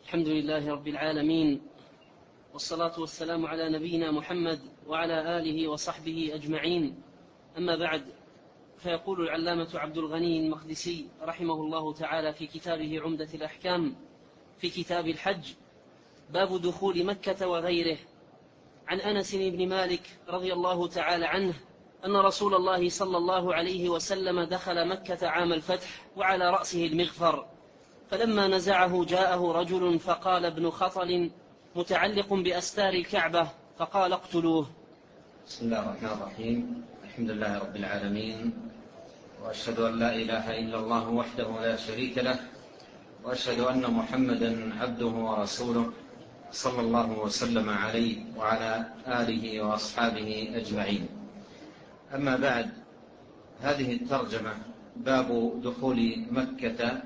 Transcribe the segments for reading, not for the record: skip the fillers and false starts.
الحمد لله رب العالمين، والصلاة والسلام على نبينا محمد وعلى آله وصحبه أجمعين. أما بعد، فيقول العلامة عبد الغني المقدسي رحمه الله تعالى في كتابه عمدة الأحكام في كتاب الحج: باب دخول مكة وغيره. عن أنس بن مالك رضي الله تعالى عنه أن رسول الله صلى الله عليه وسلم دخل مكة عام الفتح وعلى رأسه المغفر، فلما نزعه جاءه رجل فقال: ابن خطل متعلق بأستار الكعبة، فقال: اقتلوه. بسم الله الرحمن الرحيم. الحمد لله رب العالمين، وأشهد أن لا إله إلا الله وحده لا شريك له، وأشهد أن محمدا عبده ورسوله صلى الله وسلم عليه وعلى آله وأصحابه أجمعين. أما بعد، هذه الترجمة باب دخول مكة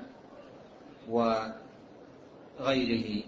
وغيره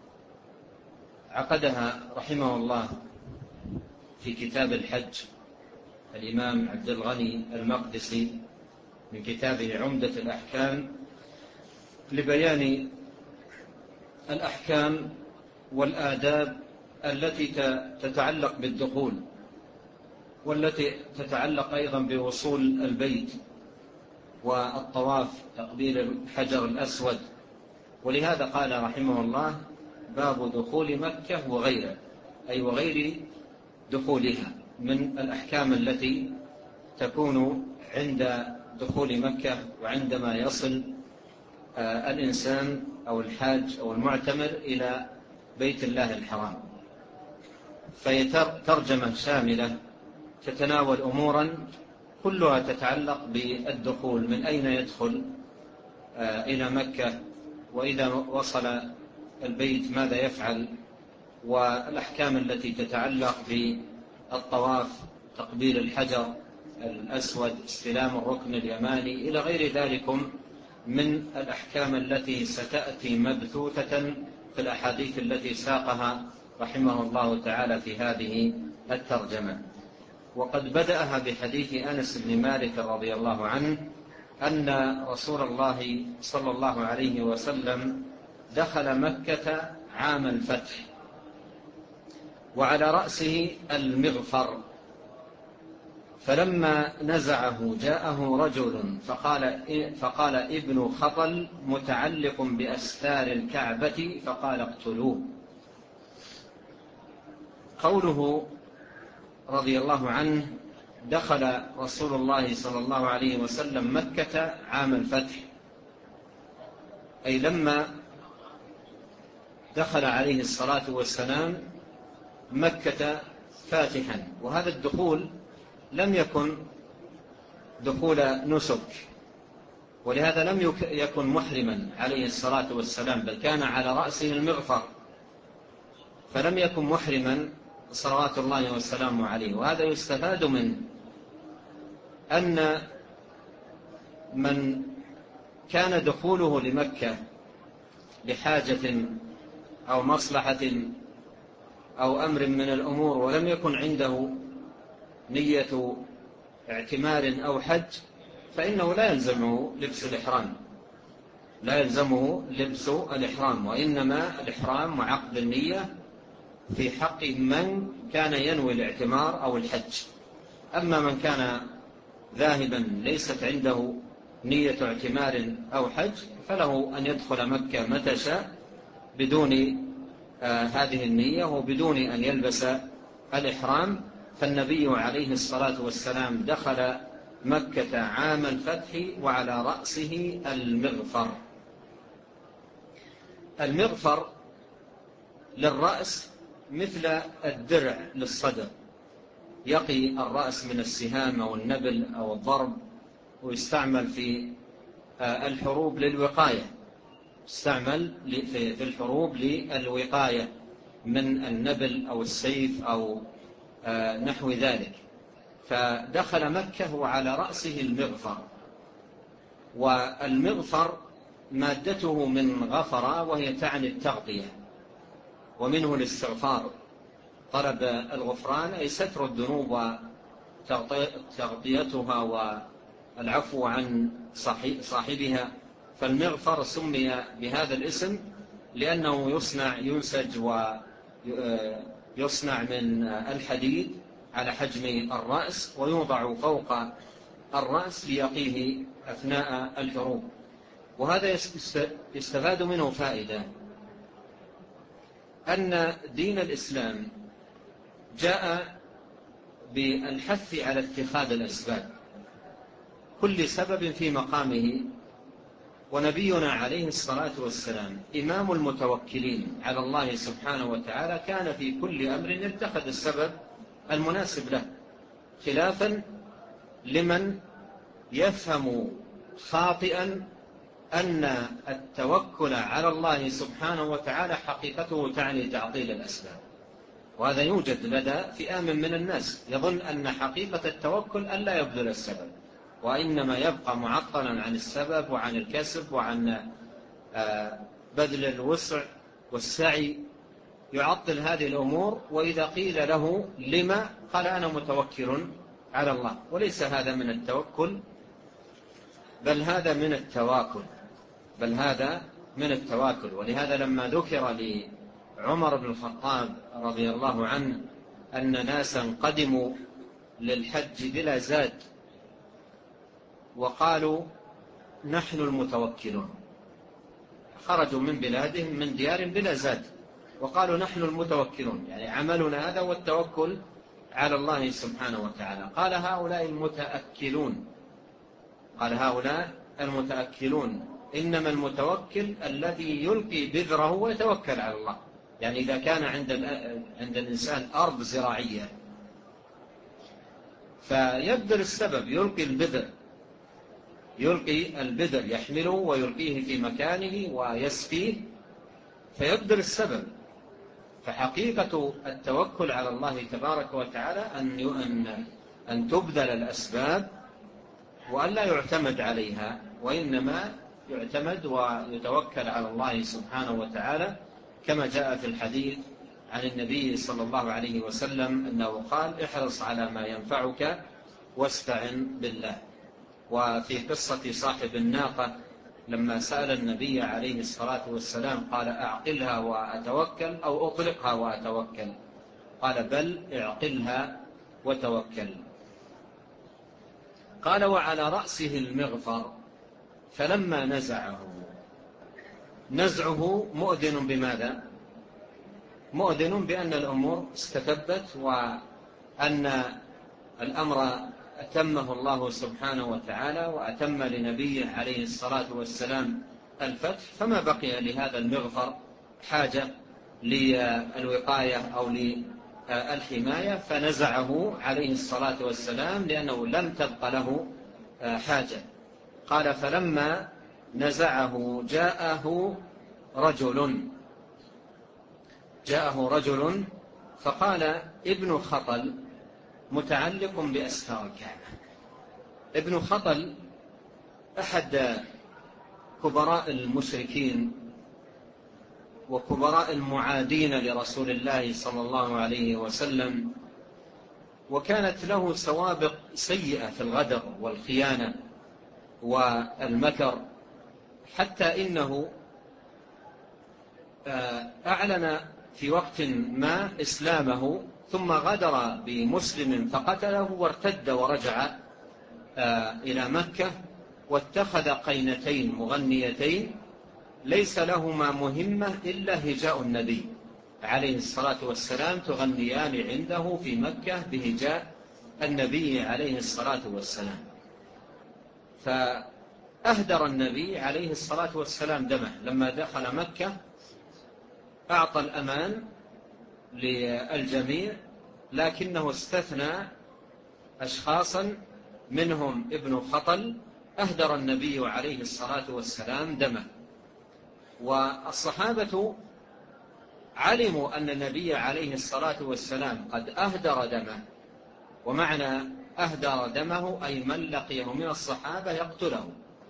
عقدها رحمه الله في كتاب الحج الإمام عبد الغني المقدسي من كتابه عمدة الأحكام، لبيان الأحكام والآداب التي تتعلق بالدخول، والتي تتعلق أيضا بوصول البيت والطواف تقبيل الحجر الأسود. ولهذا قال رحمه الله: باب دخول مكة وغيره، أي وغير دخولها من الأحكام التي تكون عند دخول مكة وعندما يصل الإنسان أو الحاج أو المعتمر إلى بيت الله الحرام. فهي ترجمة شاملة تتناول أمورا كلها تتعلق بالدخول، من أين يدخل إلى مكة، وإذا وصل البيت ماذا يفعل، والأحكام التي تتعلق بالطواف تقبيل الحجر الأسود استلام الركن اليماني إلى غير ذلك من الأحكام التي ستأتي مبثوثة في الأحاديث التي ساقها رحمه الله تعالى في هذه الترجمة. وقد بدأها بحديث أنس بن مالك رضي الله عنه أن رسول الله صلى الله عليه وسلم دخل مكة عام الفتح وعلى رأسه المغفر، فلما نزعه جاءه رجل فقال: ابن خطل متعلق بأستار الكعبة، فقال: اقتلوه. قوله رضي الله عنه: دخل رسول الله صلى الله عليه وسلم مكة عام الفتح، أي لما دخل عليه الصلاة والسلام مكة فاتحا. وهذا الدخول لم يكن دخول نسك، ولهذا لم يكن محرما عليه الصلاة والسلام، بل كان على رأسه المغفر، فلم يكن محرما صلوات الله والسلام عليه. وهذا يستفاد منه أن من كان دخوله لمكة لحاجة أو مصلحة أو أمر من الأمور ولم يكن عنده نية اعتمار أو حج، فإنه لا يلزمه لبس الإحرام، وإنما الإحرام وعقد النية في حق من كان ينوي الاعتمار أو الحج. أما من كان ذاهبا ليست عنده نية اعتمار أو حج، فله أن يدخل مكة متى شاء بدون هذه النية وبدون أن يلبس الإحرام. فالنبي عليه الصلاة والسلام دخل مكة عام الفتح وعلى رأسه المغفر. المغفر للرأس مثل الدرع للصدر، يقي الرأس من السهام أو النبل أو الضرب، ويستعمل في الحروب للوقاية، يستعمل في الحروب للوقاية من النبل أو السيف أو نحو ذلك. فدخل مكة وعلى رأسه المغفر، والمغفر مادته من غفر، وهي تعني التغطية، ومنه الاستغفار، طلب الغفران أي ستر الذنوب وتغطيتها والعفو عن صاحبها. فالمغفر سمي بهذا الاسم لأنه ينسج ويصنع من الحديد على حجم الرأس ويوضع فوق الرأس ليقيه أثناء الحروب. وهذا يستفاد منه فائدة، أن دين الإسلام جاء بالحث على اتخاذ الأسباب، كل سبب في مقامه. ونبينا عليه الصلاة والسلام إمام المتوكلين على الله سبحانه وتعالى، كان في كل أمر يتخذ السبب المناسب له، خلافا لمن يفهم خاطئا أن التوكل على الله سبحانه وتعالى حقيقته تعني تعطيل الأسباب. وهذا يوجد لدى فئام من الناس، يظن أن حقيقة التوكل أن لا يبذل السبب، وإنما يبقى معطلا عن السبب وعن الكسب وعن بذل الوسع والسعي، يعطل هذه الأمور. وإذا قيل له لما، قال أنا متوكل على الله. وليس هذا من التوكل، بل هذا من التواكل. ولهذا لما ذكر لعمر بن الخطاب رضي الله عنه أن ناسا قدموا للحج بلا زاد وقالوا نحن المتوكلون، خرجوا من بلادهم من ديار بلا زاد وقالوا نحن المتوكلون، يعني عملنا هذا والتوكل على الله سبحانه وتعالى. قال هؤلاء المتأكلون إنما المتوكل الذي يلقي بذره ويتوكل على الله. يعني إذا كان عند الإنسان أرض زراعية فيبذل السبب، يلقي البذر يحمله ويلقيه في مكانه ويسقيه، فيبذل السبب. فحقيقة التوكل على الله تبارك وتعالى أن تبذل الأسباب وأن لا يعتمد عليها، وإنما يعتمد ويتوكل على الله سبحانه وتعالى، كما جاء في الحديث عن النبي صلى الله عليه وسلم أنه قال احرص على ما ينفعك واستعن بالله. وفي قصة صاحب الناقة لما سأل النبي عليه الصلاة والسلام قال أعقلها وأتوكل أو أطلقها وأتوكل؟ قال بل اعقلها وتوكل. قال وعلى رأسه المغفر، فلما نزعه مؤذن بماذا؟ مؤذن بأن الأمور استتبت وأن الأمر أتمه الله سبحانه وتعالى وأتم لنبيه عليه الصلاة والسلام الفتح، فما بقي لهذا المغفر حاجة للوقاية أو للحماية، فنزعه عليه الصلاة والسلام لأنه لم تبق له حاجة. قال فلما نزعه جاءه رجل فقال ابن خطل متعلق بأستار الكعبة. ابن خطل أحد كبراء المشركين وكبراء المعادين لرسول الله صلى الله عليه وسلم، وكانت له سوابق سيئة في الغدر والخيانة والمكر، حتى إنه أعلن في وقت ما إسلامه ثم غدر بمسلم فقتله وارتد ورجع إلى مكة، واتخذ قينتين مغنيتين ليس لهما مهمة إلا هجاء النبي عليه الصلاة والسلام، تغنيان عنده في مكة بهجاء النبي عليه الصلاة والسلام. فأهدر النبي عليه الصلاة والسلام دمه لما دخل مكة، أعطى الأمان للجميع، لكنه استثنى أشخاصا منهم ابن خطل أهدر النبي عليه الصلاة والسلام دمه. والصحابة علموا أن النبي عليه الصلاة والسلام قد أهدر دمه، ومعنى أهدر دمه أي من لقيه من الصحابة يقتله،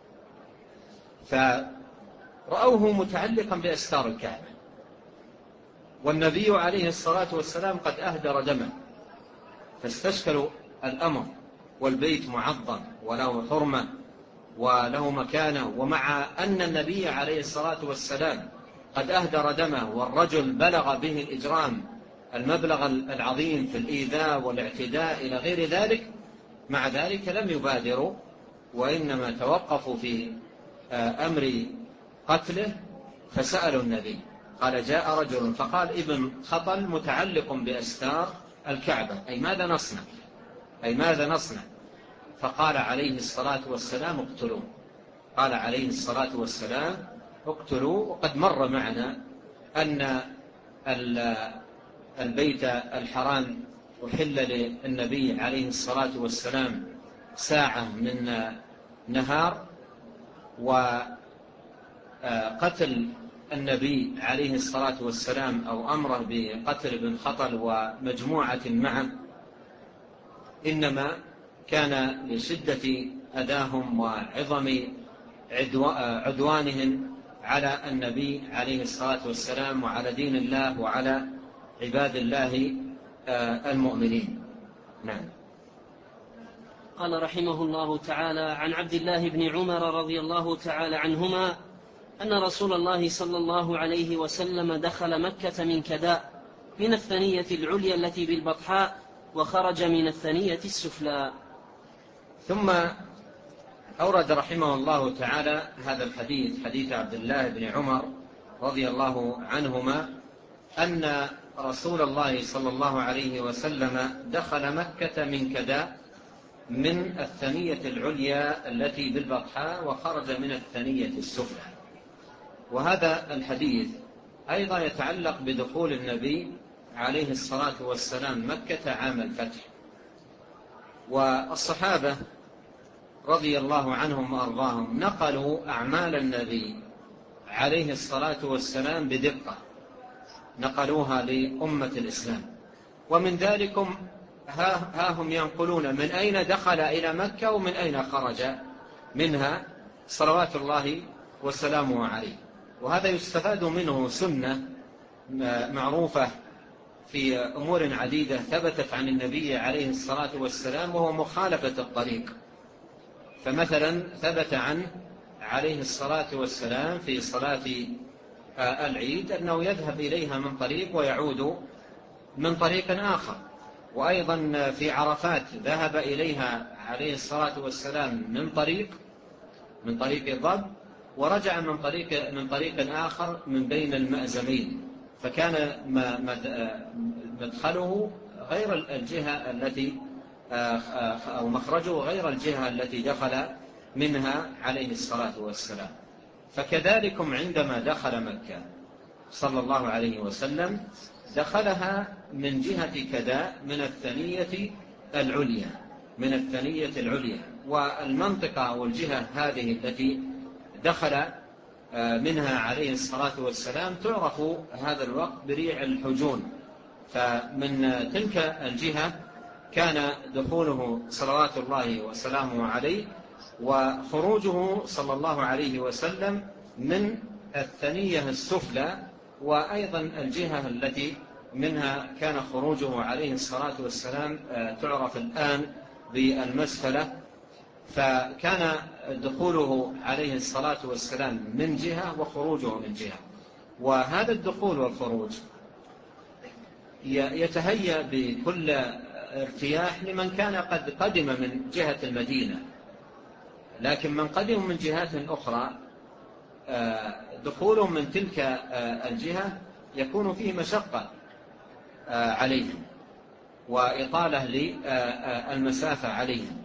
فرأوه متعلقا بأستار الكعبة، والنبي عليه الصلاة والسلام قد أهدر دمه، فاستشكلوا الأمر، والبيت معظم وله حرمة وله مكانة، ومع أن النبي عليه الصلاة والسلام قد أهدر دمه، والرجل بلغ به الإجرام المبلغ العظيم في الإيذاء والاعتداء إلى غير ذلك، مع ذلك لم يبادروا، وإنما توقفوا في أمر قتله. فسألوا النبي، قال جاء رجل فقال ابن خطل متعلق بأستار الكعبة، أي ماذا نصنع؟ فقال عليه الصلاة والسلام اقتلوه. قال عليه الصلاة والسلام اقتلوا. وقد مر معنا أن البيت الحرام أحل للنبي عليه الصلاة والسلام ساعة من نهار، وقتل النبي عليه الصلاة والسلام أو أمره بقتل ابن خطل ومجموعة معه إنما كان لشدة أذاهم وعظم عدوانهم على النبي عليه الصلاة والسلام وعلى دين الله وعلى عباد الله المؤمنين. نعم. قال رحمه الله تعالى: عن عبد الله بن عمر رضي الله تعالى عنهما أن رسول الله صلى الله عليه وسلم دخل مكة من كداء من الثنية العليا التي بالبطحاء، وخرج من الثنية السفلى. ثم أورد رحمه الله تعالى هذا الحديث، حديث عبد الله بن عمر رضي الله عنهما أن رسول الله صلى الله عليه وسلم دخل مكة من كداء من الثنية العليا التي بالبطحاء، وخرج من الثنية السفلى. وهذا الحديث أيضا يتعلق بدخول النبي عليه الصلاة والسلام مكة عام الفتح. والصحابة رضي الله عنهم وأرضاهم نقلوا أعمال النبي عليه الصلاة والسلام بدقة، نقلوها لأمة الإسلام. ومن ذلكم ها هم ينقلون من أين دخل إلى مكة ومن أين خرج منها صلوات الله وسلامه عليه. وهذا يستفاد منه سنة معروفة في أمور عديدة ثبتت عن النبي عليه الصلاة والسلام، وهو مخالفة الطريق. فمثلا ثبت عنه عليه الصلاة والسلام في صلاة العيد أنه يذهب إليها من طريق ويعود من طريق آخر. وأيضا في عرفات ذهب إليها عليه الصلاة والسلام من طريق الضب، ورجع من طريق آخر من بين المأزمين، فكان مدخله غير الجهة التي أو مخرجه غير الجهة التي دخل منها عليه الصلاة والسلام. فكذلكم عندما دخل مكة صلى الله عليه وسلم دخلها من جهة كداء من الثنية العليا. والمنطقة والجهة هذه التي دخل منها عليه الصلاة والسلام تعرف هذا الوقت بريع الحجون. فمن تلك الجهة كان دخوله صلوات الله وسلامه عليه، وخروجه صلى الله عليه وسلم من الثنية السفلى، وأيضا الجهة التي منها كان خروجه عليه الصلاة والسلام تعرف الآن بالمسفلة. فكان دخوله عليه الصلاة والسلام من جهة وخروجه من جهة. وهذا الدخول والخروج يتهيأ بكل ارتياح لمن كان قد قدم من جهة المدينة، لكن من قدم من جهات أخرى دخولهم من تلك الجهة يكون فيه مشقة عليهم وإطالة للمسافة عليهم.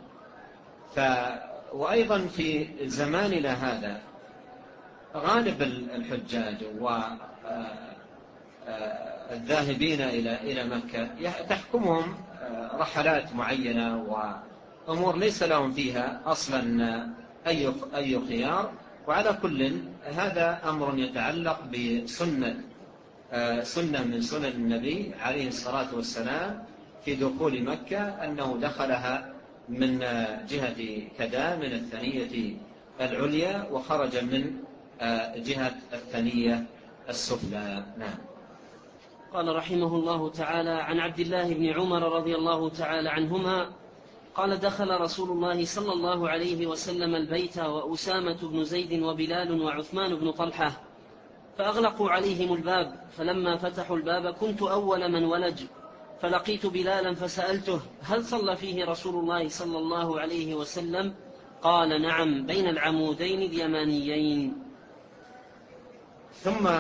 وأيضا في زماننا هذا غالب الحجاج والذاهبين إلى مكة تحكمهم رحلات معينة وأمور ليس لهم فيها أصلا أي خيار. وعلى كل هذا أمر يتعلق بسنة من سنن النبي عليه الصلاة والسلام في دخول مكة، أنه دخلها من جهة كداء من الثنية العليا، وخرج من جهة الثنية السفلى. نعم. قال رحمه الله تعالى: عن عبد الله بن عمر رضي الله تعالى عنهما قال: دخل رسول الله صلى الله عليه وسلم البيت وأسامة بن زيد وبلال وعثمان بن طلحة، فأغلقوا عليهم الباب، فلما فتحوا الباب كنت أول من ولج، فلقيت بلالا فسألته: هل صلى فيه رسول الله صلى الله عليه وسلم؟ قال: نعم، بين العمودين اليمانيين. ثم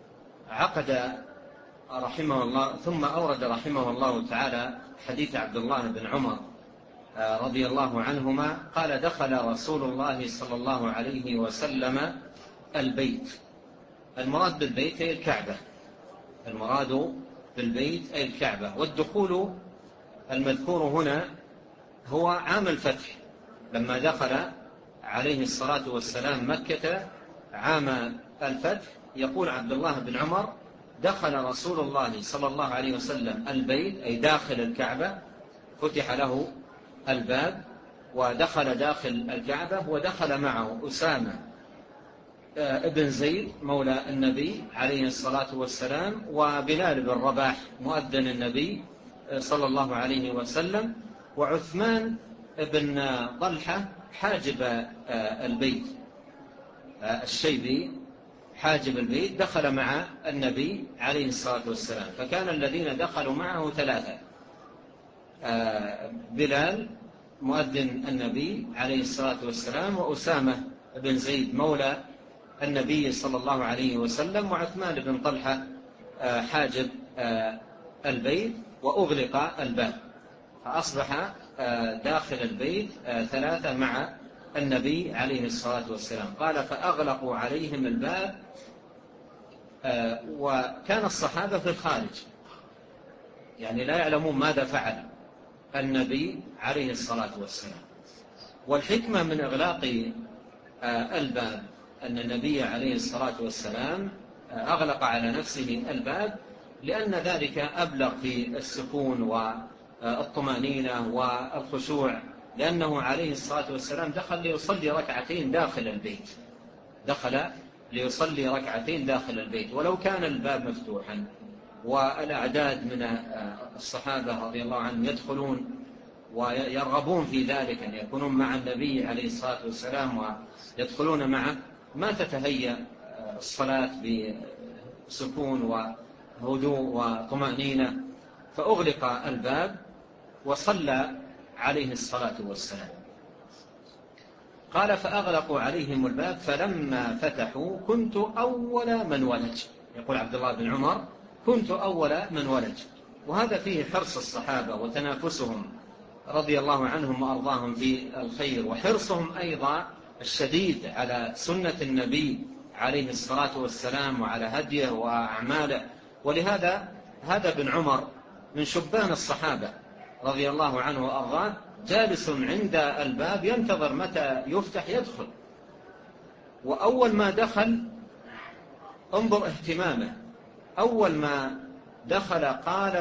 أورد رحمه الله تعالى حديث عبد الله بن عمر رضي الله عنهما قال: دخل رسول الله صلى الله عليه وسلم البيت. المراد بالبيت أي الكعبة، المراد بالبيت أي الكعبة. والدخول المذكور هنا هو عام الفتح، لما دخل عليه الصلاة والسلام مكة عام الفتح. يقول عبد الله بن عمر: دخل رسول الله صلى الله عليه وسلم البيت، أي داخل الكعبة، فتح له الباب ودخل داخل الكعبة، ودخل معه أسامة ابن زيد مولى النبي عليه الصلاة والسلام، وبلال بن رباح مؤذن النبي صلى الله عليه وسلم، وعثمان بن طلحة حاجب البيت الشيبي حاجب البيت، دخل مع النبي عليه الصلاة والسلام. فكان الذين دخلوا معه ثلاثة: بلال مؤذن النبي عليه الصلاة والسلام، وأسامة بن زيد مولى النبي صلى الله عليه وسلم، وعثمان بن طلحة حاجب البيت، وأغلق الباب، فأصبح داخل البيت ثلاثة مع النبي عليه الصلاة والسلام. قال: فأغلقوا عليهم الباب، وكان الصحابة في الخارج، يعني لا يعلمون ماذا فعل النبي عليه الصلاة والسلام. والحكمة من إغلاق الباب أن النبي عليه الصلاة والسلام أغلق على نفسه الباب، لأن ذلك أبلغ في السكون والطمأنينة والخشوع، لأنه عليه الصلاة والسلام دخل ليصلي ركعتين داخل البيت، دخل ليصلي ركعتين داخل البيت. ولو كان الباب مفتوحا والأعداد من الصحابة رضي الله عنهم يدخلون ويرغبون في ذلك أن يكونون مع النبي عليه الصلاة والسلام ويدخلون معه، ما تتهيأ الصلاة بسكون وهدوء وطمأنينة. فأغلق الباب وصلى عليه الصلاة والسلام. قال: فأغلقوا عليهم الباب فلما فتحوا كنت أول من ولج. يقول عبد الله بن عمر: كنت أول من ولج. وهذا فيه حرص الصحابة وتنافسهم رضي الله عنهم وأرضاهم في الخير، وحرصهم أيضا الشديد على سنة النبي عليه الصلاة والسلام وعلى هديه وأعماله. ولهذا هذا بن عمر من شبان الصحابة رضي الله عنه وأرضاه، جالس عند الباب ينتظر متى يفتح يدخل. وأول ما دخل، انظر اهتمامه، أول ما دخل قال: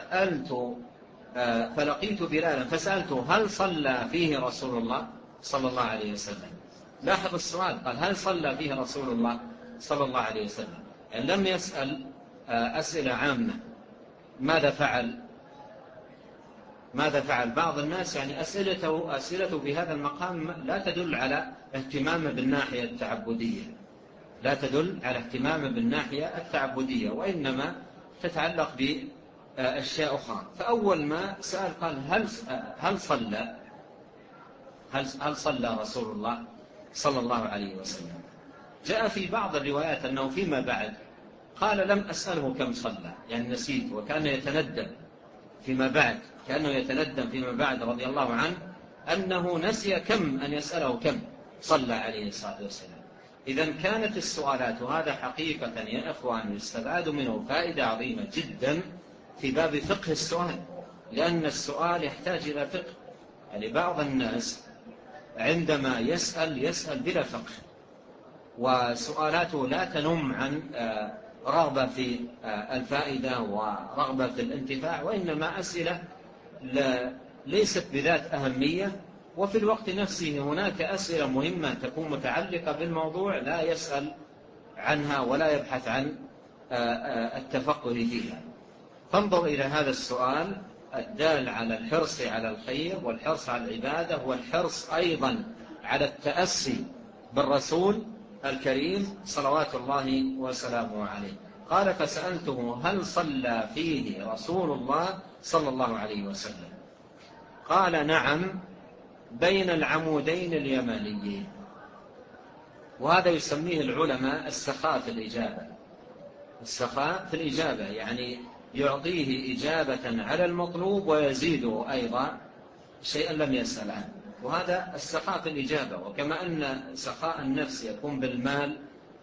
فلقيت بلالا فسألته: هل صلى فيه رسول الله صلى الله عليه وسلم؟ لاحظ السؤال، قال: هل صلى فيه رسول الله صلى الله عليه وسلم؟ يعني لم يسأل أسئلة عامة. ماذا فعل بعض الناس، يعني أسئلته في هذا المقام لا تدل على اهتمامه بالناحية التعبدية، لا تدل على اهتمامه بالناحية التعبدية، وإنما تتعلق بأشياء أخرى. فأول ما سأل قال: هل صلى رسول الله صلى الله عليه وسلم؟ جاء في بعض الروايات أنه فيما بعد قال: لم أسأله كم صلى، يعني نسيت، وكان يتندم فيما بعد، كأنه يتندم فيما بعد رضي الله عنه أنه نسي أن يسأله كم صلى عليه الصلاة والسلام. إذن كانت السؤالات، وهذا حقيقة يا إخوان يستفاد منه فائدة عظيمة جدا في باب فقه السؤال، لأن السؤال يحتاج إلى فقه. يعني بعض الناس عندما يسأل بلا فقه، وسؤالاته لا تنم عن رغبة في الفائدة ورغبة في الانتفاع، وإنما أسئلة ليست بذات أهمية. وفي الوقت نفسه هناك أسئلة مهمة تكون متعلقة بالموضوع لا يسأل عنها ولا يبحث عن التفقه فيها. فانظر إلى هذا السؤال الدال على الحرص على الخير والحرص على العبادة، والحرص أيضا على التأسي بالرسول الكريم صلوات الله وسلامه عليه. قال فسألته هل صلى فيه رسول الله صلى الله عليه وسلم؟ قال نعم بين العمودين اليمانيين. وهذا يسميه العلماء السخاء في الإجابة. السخاء في الإجابة يعني يعطيه إجابة على المطلوب ويزيده أيضا شيئا لم يسأل عنه، وهذا السخاء في الإجابة. وكما أن سخاء النفس يكون بالمال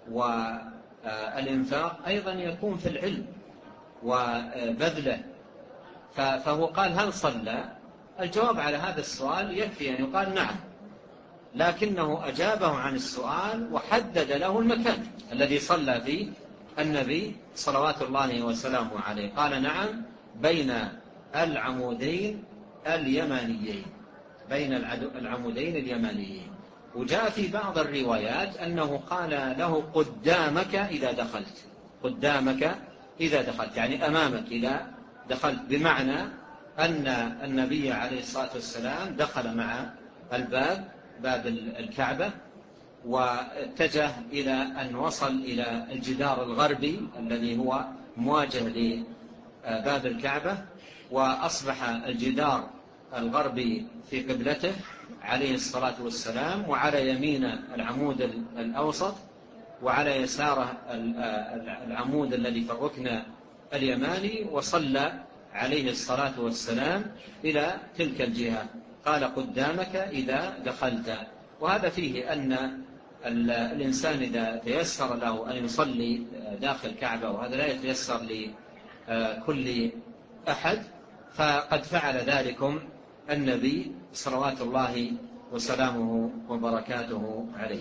والإنفاق أيضا يكون في العلم وبذله. فهو قال هل صلى؟ الجواب على هذا السؤال يكفي أن يقال نعم، لكنه أجابه عن السؤال وحدد له المكان الذي صلى فيه النبي صلوات الله وسلامه عليه. قال نعم بين العمودين اليمانيين، بين العمودين اليمانيين. وجاء في بعض الروايات أنه قال له قدامك إذا دخلت، قدامك إذا دخلت يعني أمامك إذا دخلت، بمعنى أن النبي عليه الصلاة والسلام دخل مع باب الكعبة واتجه إلى أن وصل إلى الجدار الغربي الذي هو مواجه لباب الكعبة، وأصبح الجدار الغربي في قبلته عليه الصلاة والسلام، وعلى يمين العمود الأوسط، وعلى يساره العمود الذي في الركن اليماني، وصلى عليه الصلاة والسلام إلى تلك الجهة. قال قدامك إذا دخلت. وهذا فيه أن الإنسان إذا تيسر له أن يصلي داخل الكعبة، وهذا لا يتيسر لكل أحد، فقد فعل ذلكم النبي صلوات الله وسلامه وبركاته عليه.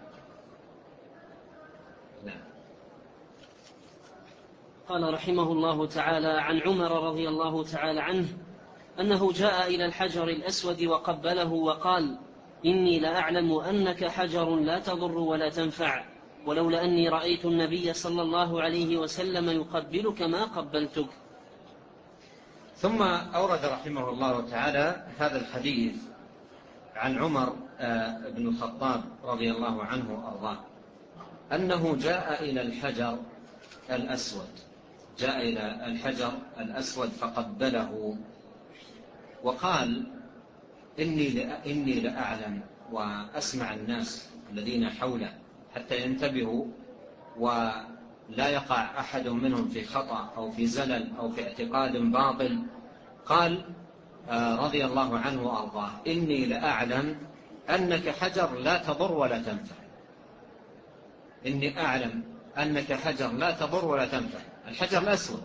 نعم. قال رحمه الله تعالى عن عمر رضي الله تعالى عنه أنه جاء إلى الحجر الأسود وقبله وقال إني لأعلم أنك حجر لا تضر ولا تنفع، ولولا أني رأيت النبي صلى الله عليه وسلم يقبلك ما قبلتك. ثم أورد رحمه الله تعالى هذا الحديث عن عمر بن الخطاب رضي الله عنه وأرضاه أنه جاء إلى الحجر الأسود، جاء إلى الحجر الأسود فقبله وقال إني لأعلم، وأسمع الناس الذين حوله حتى ينتبهوا ولا يقع أحد منهم في خطأ أو في زلل أو في اعتقاد باطل. قال رضي الله عنه وأرضاه إني لأعلم أنك حجر لا تضر ولا تنفع. إني أعلم أنك حجر لا تضر ولا تنفع. الحجر الأسود،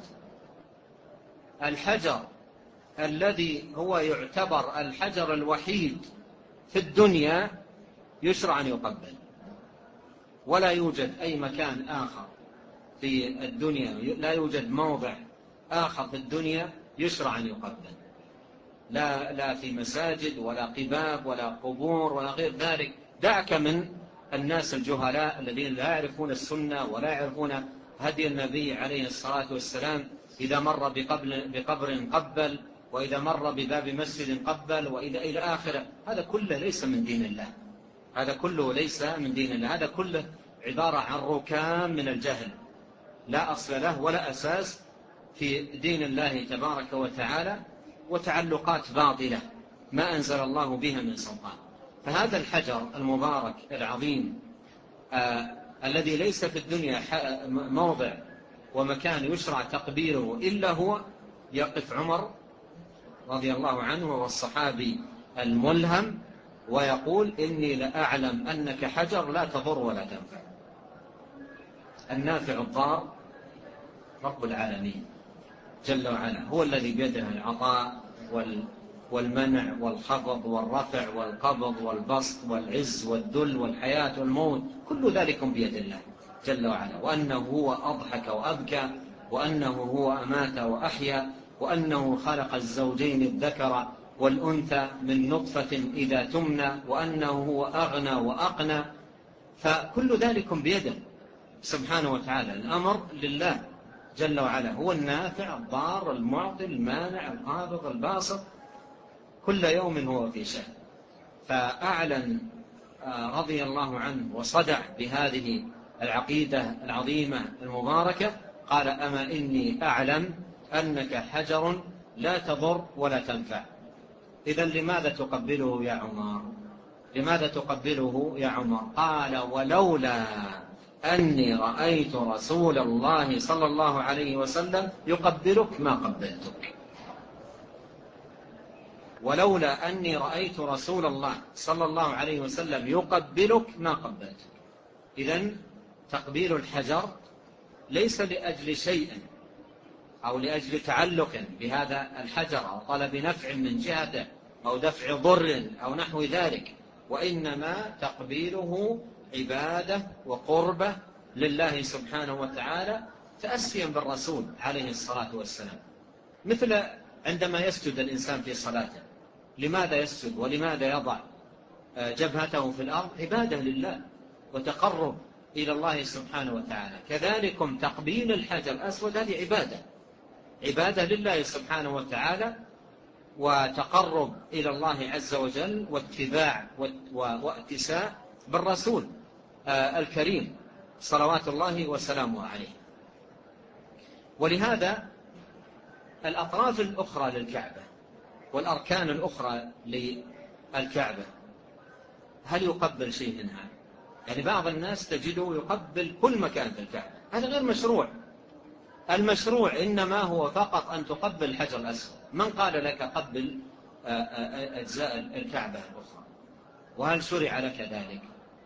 الحجر الذي هو يعتبر الحجر الوحيد في الدنيا يشرع أن يقبل، ولا يوجد أي مكان آخر في الدنيا، لا يوجد موضع آخر في الدنيا يشرع أن يقبل، لا في مساجد ولا قباب ولا قبور ولا غير ذلك. دعك من الناس الجهلاء الذين لا يعرفون السنة ولا يعرفون هدي النبي عليه الصلاة والسلام، إذا مر بقبر قبل، وإذا مر بباب مسجد قبل، وإذا إلى آخره. هذا كله ليس من دين الله، هذا كله ليس من دين الله، هذا كله عبارة عن ركام من الجهل لا أصل له ولا أساس في دين الله تبارك وتعالى، وتعلقات باطلة ما أنزل الله بها من سلطان. فهذا الحجر المبارك العظيم الذي ليس في الدنيا موضع ومكان يشرع تقبيله إلا هو، يقف عمر رضي الله عنه والصحابي الملهم ويقول إني لأعلم أنك حجر لا تضر ولا تنفع. النافع الضار رب العالمين جل وعلا، هو الذي بيده العطاء والمنع والخفض والرفع والقبض والبسط والعز والذل والحياة والموت، كل ذلك بيد الله جل وعلا. وأنه هو أضحك وأبكى، وأنه هو أمات وأحيا، وأنه خلق الزوجين الذكر والأنثى من نطفة إذا تمنى، وأنه هو أغنى وأقنى. فكل ذلك بيده سبحانه وتعالى، الأمر لله جل وعلا، هو النافع الضار المعطي المانع القابض الباسط، كل يوم هو في شأن. فأعلن رضي الله عنه وصدع بهذه العقيدة العظيمة المباركة قال: أما إني أعلم أنك حجر لا تضر ولا تنفع. إذن لماذا تقبله يا عمر؟ لماذا تقبله يا عمر؟ قال: ولولا أني رأيت رسول الله صلى الله عليه وسلم يقبلك ما قبلتك. ولولا أني رأيت رسول الله صلى الله عليه وسلم يقبلك ما قبلتك. إذن تقبيل الحجر ليس لأجل شيء أو لأجل تعلق بهذا الحجر أو طلب نفع من جهته أو دفع ضر أو نحو ذلك، وإنما تقبيله عبادة وقربة لله سبحانه وتعالى تأسيا بالرسول عليه الصلاة والسلام. مثل عندما يسجد الإنسان في صلاته، لماذا يسجد ولماذا يضع جبهته في الأرض؟ عبادة لله وتقرب إلى الله سبحانه وتعالى. كذلكم تقبيل الحجر الأسود هذه عبادة لله سبحانه وتعالى وتقرب إلى الله عز وجل واتباع واتساء بالرسول الكريم صلوات الله وسلامه عليه. ولهذا الأطراف الأخرى للكعبة والأركان الأخرى للكعبة هل يقبل شيء منها؟ يعني بعض الناس تجده يقبل كل مكان في الكعبة، هذا غير مشروع. المشروع إنما هو فقط أن تقبل الحجر الأسود. من قال لك قبل أجزاء الكعبة الأخرى؟ وهل شرع لك ذلك؟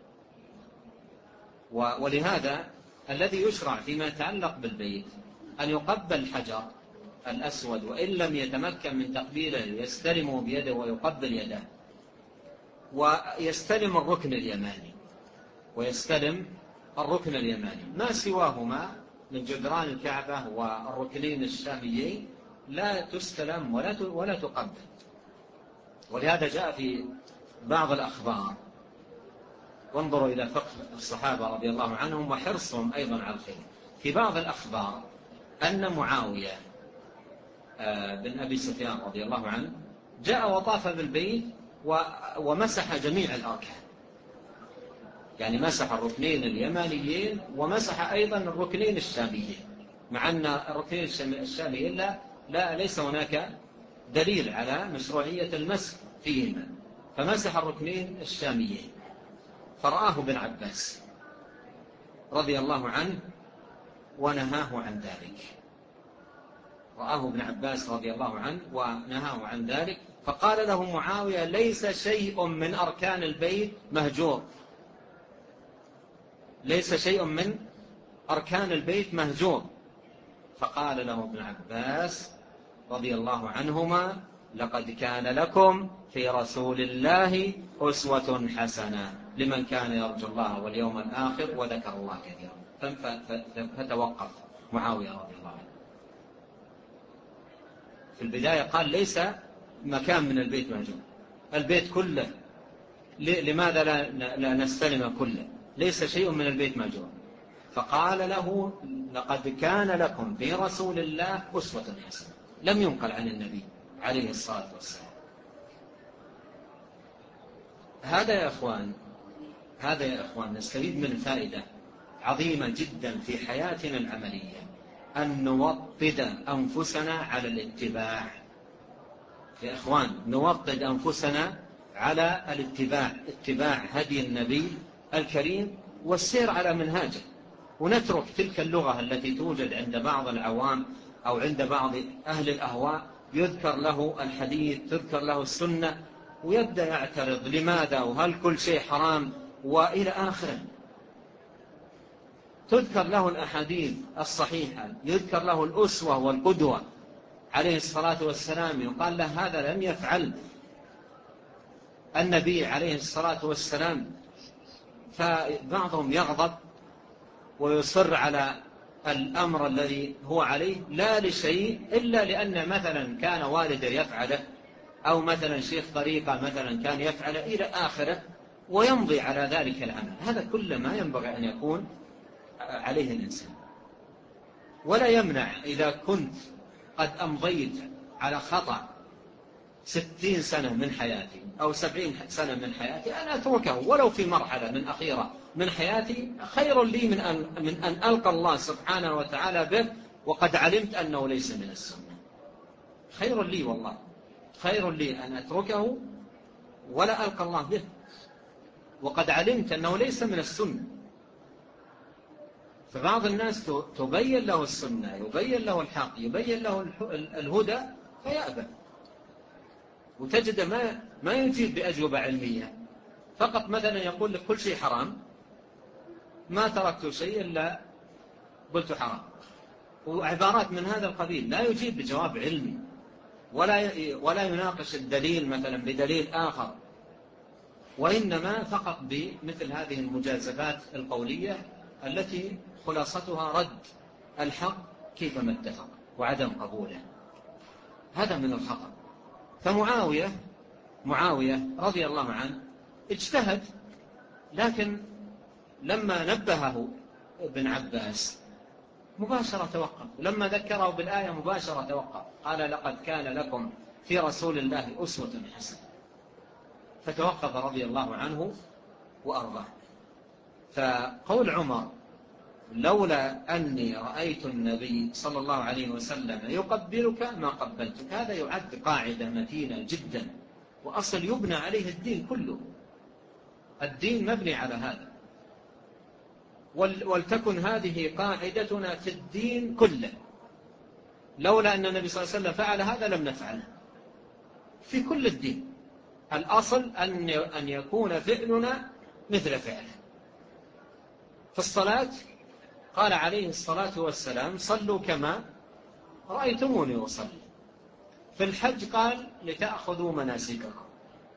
ولهذا الذي يشرع فيما يتعلق بالبيت أن يقبل الحجر الأسود، وإن لم يتمكن من تقبيله يستلمه بيده ويقبل يده، ويستلم الركن اليماني ما سواهما من جدران الكعبة والركنين الشاميين لا تستلم ولا تقبل. ولهذا جاء في بعض الأخبار، وانظروا إلى فقه الصحابة رضي الله عنهم وحرصهم أيضا على الخير، في بعض الأخبار أن معاوية بن أبي سفيان رضي الله عنه جاء وطاف بالبيت ومسح جميع الأركان، يعني مسح الركنين اليمانيين ومسح أيضا الركنين الشاميين، مع أن الركنين الشاميين ليس هناك دليل على مشروعية المسح فيهما، فمسح الركنين الشاميين. فرآه ابن عباس رضي الله عنه ونهاه عن ذلك، رآه ابن عباس رضي الله عنه ونهاه عن ذلك، فقال له معاوية: ليس شيء من أركان البيت مهجور، ليس شيء من أركان البيت مهجور. فقال له ابن عباس رضي الله عنهما: لقد كان لكم في رسول الله أسوة حسنة لمن كان يرجو الله واليوم الآخر وذكر الله كثيرا. فتوقف معاوية رضي الله عنه. في البداية قال ليس مكان من البيت مهجور، البيت كله، لماذا لا نستلم كله؟ ليس شيء من البيت مهجور. فقال له: لقد كان لكم في رسول الله أسوة حسنة، لم ينقل عن النبي عليه الصلاة والسلام. هذا يا إخوان نستفيد من فائدة عظيمة جدا في حياتنا العملية، أن نوطد أنفسنا على الاتباع. يا إخوان نوطد أنفسنا على اتباع هدي النبي الكريم والسير على منهاجه، ونترك تلك اللغة التي توجد عند بعض العوام أو عند بعض أهل الأهواء، يذكر له الحديث، تذكر له السنة، ويبدأ يعترض لماذا وهل كل شيء حرام وإلى آخره. تذكر له الأحاديث الصحيحة، يذكر له الأسوة والقدوة عليه الصلاة والسلام، يقال له هذا لم يفعل النبي عليه الصلاة والسلام. فبعضهم يغضب ويصر على الأمر الذي هو عليه، لا لشيء إلا لأن مثلا كان والده يفعله، أو مثلا شيخ طريقة مثلا كان يفعله إلى آخره، ويمضي على ذلك العمل. هذا كل ما ينبغي أن يكون عليه الإنسان. ولا يمنع إذا كنت قد أمضيت على خطأ 60 سنة من حياتي أو 70 سنة من حياتي أن أتركه ولو في مرحلة من أخيرة من حياتي خير لي من أن ألقى الله سبحانه وتعالى به وقد علمت أنه ليس من السنة. خير لي والله، خير لي أن أتركه ولا ألقى الله به وقد علمت أنه ليس من السنة. فبعض الناس تبين له السنة، يبين له الحق، يبين له الهدى فيأبى، وتجد ما يجيب بأجوبة علمية، فقط مثلا يقول لك كل شيء حرام، ما تركت شيء إلا قلت حرام، وعبارات من هذا القبيل، لا يجيب بجواب علمي ولا يناقش الدليل مثلا بدليل آخر، وإنما فقط بمثل هذه المجازفات القولية التي خلاصتها رد الحق كيفما اتفق وعدم قبوله. هذا من الخطأ. فمعاوية رضي الله عنه اجتهد، لكن لما نبهه ابن عباس مباشرة توقف، لما ذكره بالآية مباشرة توقف، قال لقد كان لكم في رسول الله أسوة حسنة، فتوقف رضي الله عنه وأرضاه. فقول عمر لولا أني رأيت النبي صلى الله عليه وسلم يقبلك ما قبلتك، هذا يعد قاعدة متينة جدا، وأصل يبنى عليه الدين كله، الدين مبني على هذا، ولتكن هذه قاعدتنا في الدين كله. لولا أن النبي صلى الله عليه وسلم فعل هذا لم نفعله في كل الدين. الأصل أن يكون فعلنا مثل فعله. في الصلاة قال عليه الصلاة والسلام صلوا كما رأيتموني أصلي. في الحج قال لتأخذوا مناسككم.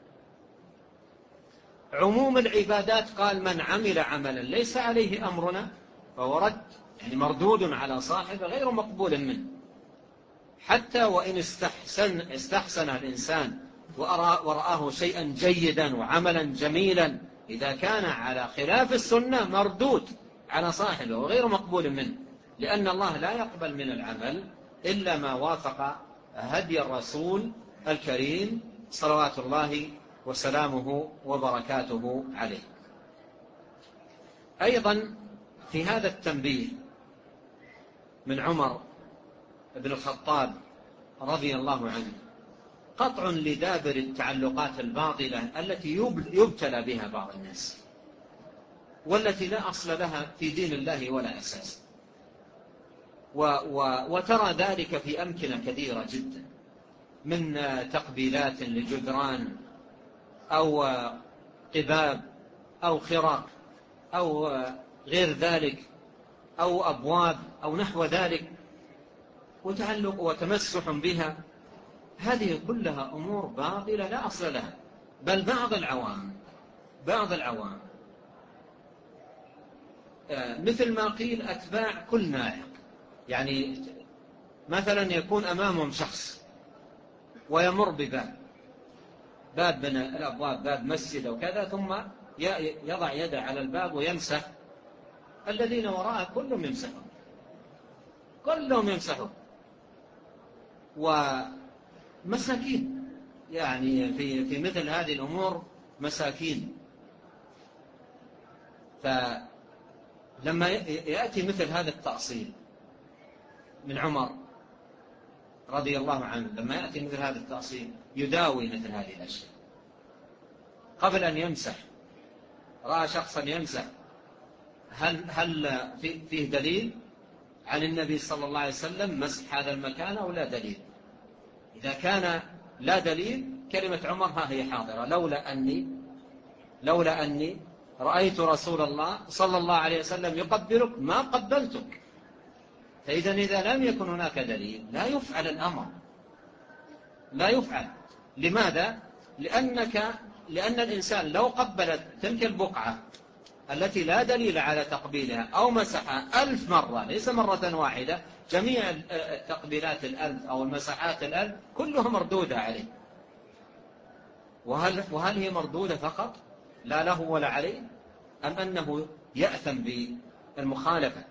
عموم العبادات قال من عمل عملا ليس عليه أمرنا فهو رد، يعني مردود على صاحبه غير مقبول منه. حتى وإن استحسن الإنسان ورآه شيئا جيدا وعملا جميلا، إذا كان على خلاف السنة مردود على صاحبه وغير مقبول منه، لأن الله لا يقبل من العمل إلا ما وافق هدي الرسول الكريم صلوات الله وسلامه وبركاته عليه. أيضا في هذا التنبيه من عمر بن الخطاب رضي الله عنه قطع لدابر التعلقات الباطلة التي يبتلى بها بعض الناس، والتي لا أصل لها في دين الله ولا أساس، وترى ذلك في أمكنة كثيرة جدا، من تقبيلات لجدران أو قباب أو خرق أو غير ذلك أو أبواب أو نحو ذلك، وتعلق وتمسح بها. هذه كلها أمور باطلة لا أصل لها. بل بعض العوام مثل ما قيل أتباع كل ناعق، يعني مثلا يكون أمامهم شخص ويمر باب من الأبواب، باب مسجد أو كذا، ثم يضع يده على الباب ويمسح، الذين وراءه كلهم يمسحون ومساكين، يعني في مثل هذه الأمور مساكين. فلما يأتي مثل هذا التأصيل من عمر رضي الله عنه، لما يأتي مثل هذا التأصيل يداوي مثل هذه الأشياء قبل أن يمسح. رأى شخصا يمسح، هل فيه دليل عن النبي صلى الله عليه وسلم مسح هذا المكان أو لا دليل؟ إذا كان لا دليل، كلمة عمر ها هي حاضرة، لولا أني رأيت رسول الله صلى الله عليه وسلم يقبلك ما قبلتك. إذا لم يكن هناك دليل لا يفعل الأمر، لا يفعل. لماذا؟ لأن الإنسان لو قبلت تلك البقعة التي لا دليل على تقبيلها أو مسحها 1000 مرة، ليس مرة واحدة، جميع التقبيلات 1000 أو المسحات 1000 كلها مردودة عليه. وهل هي مردودة فقط لا له ولا عليه، أم أنه يأثم بالمخالفة،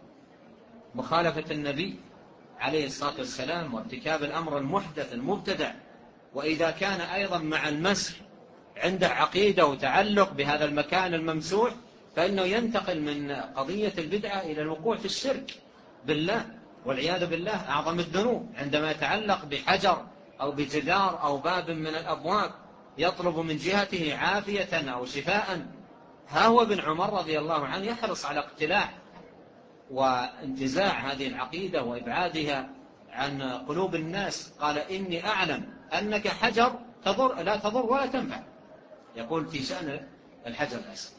مخالفة النبي عليه الصلاة والسلام، وارتكاب الأمر المحدث المبتدع وإذا كان أيضا مع المسح عنده عقيدة وتعلق بهذا المكان الممسوح فإنه ينتقل من قضية البدعة إلى الوقوع في الشرك بالله والعياذ بالله، أعظم الذنوب، عندما يتعلق بحجر أو بجدار أو باب من الأبواب يطلب من جهته عافية أو شفاء. ها هو ابن عمر رضي الله عنه يحرص على اقتلاع وانتزاع هذه العقيدة وإبعادها عن قلوب الناس. قال: إني أعلم أنك حجر لا تضر ولا تنفع، يقول في شأن الحجر الأسود.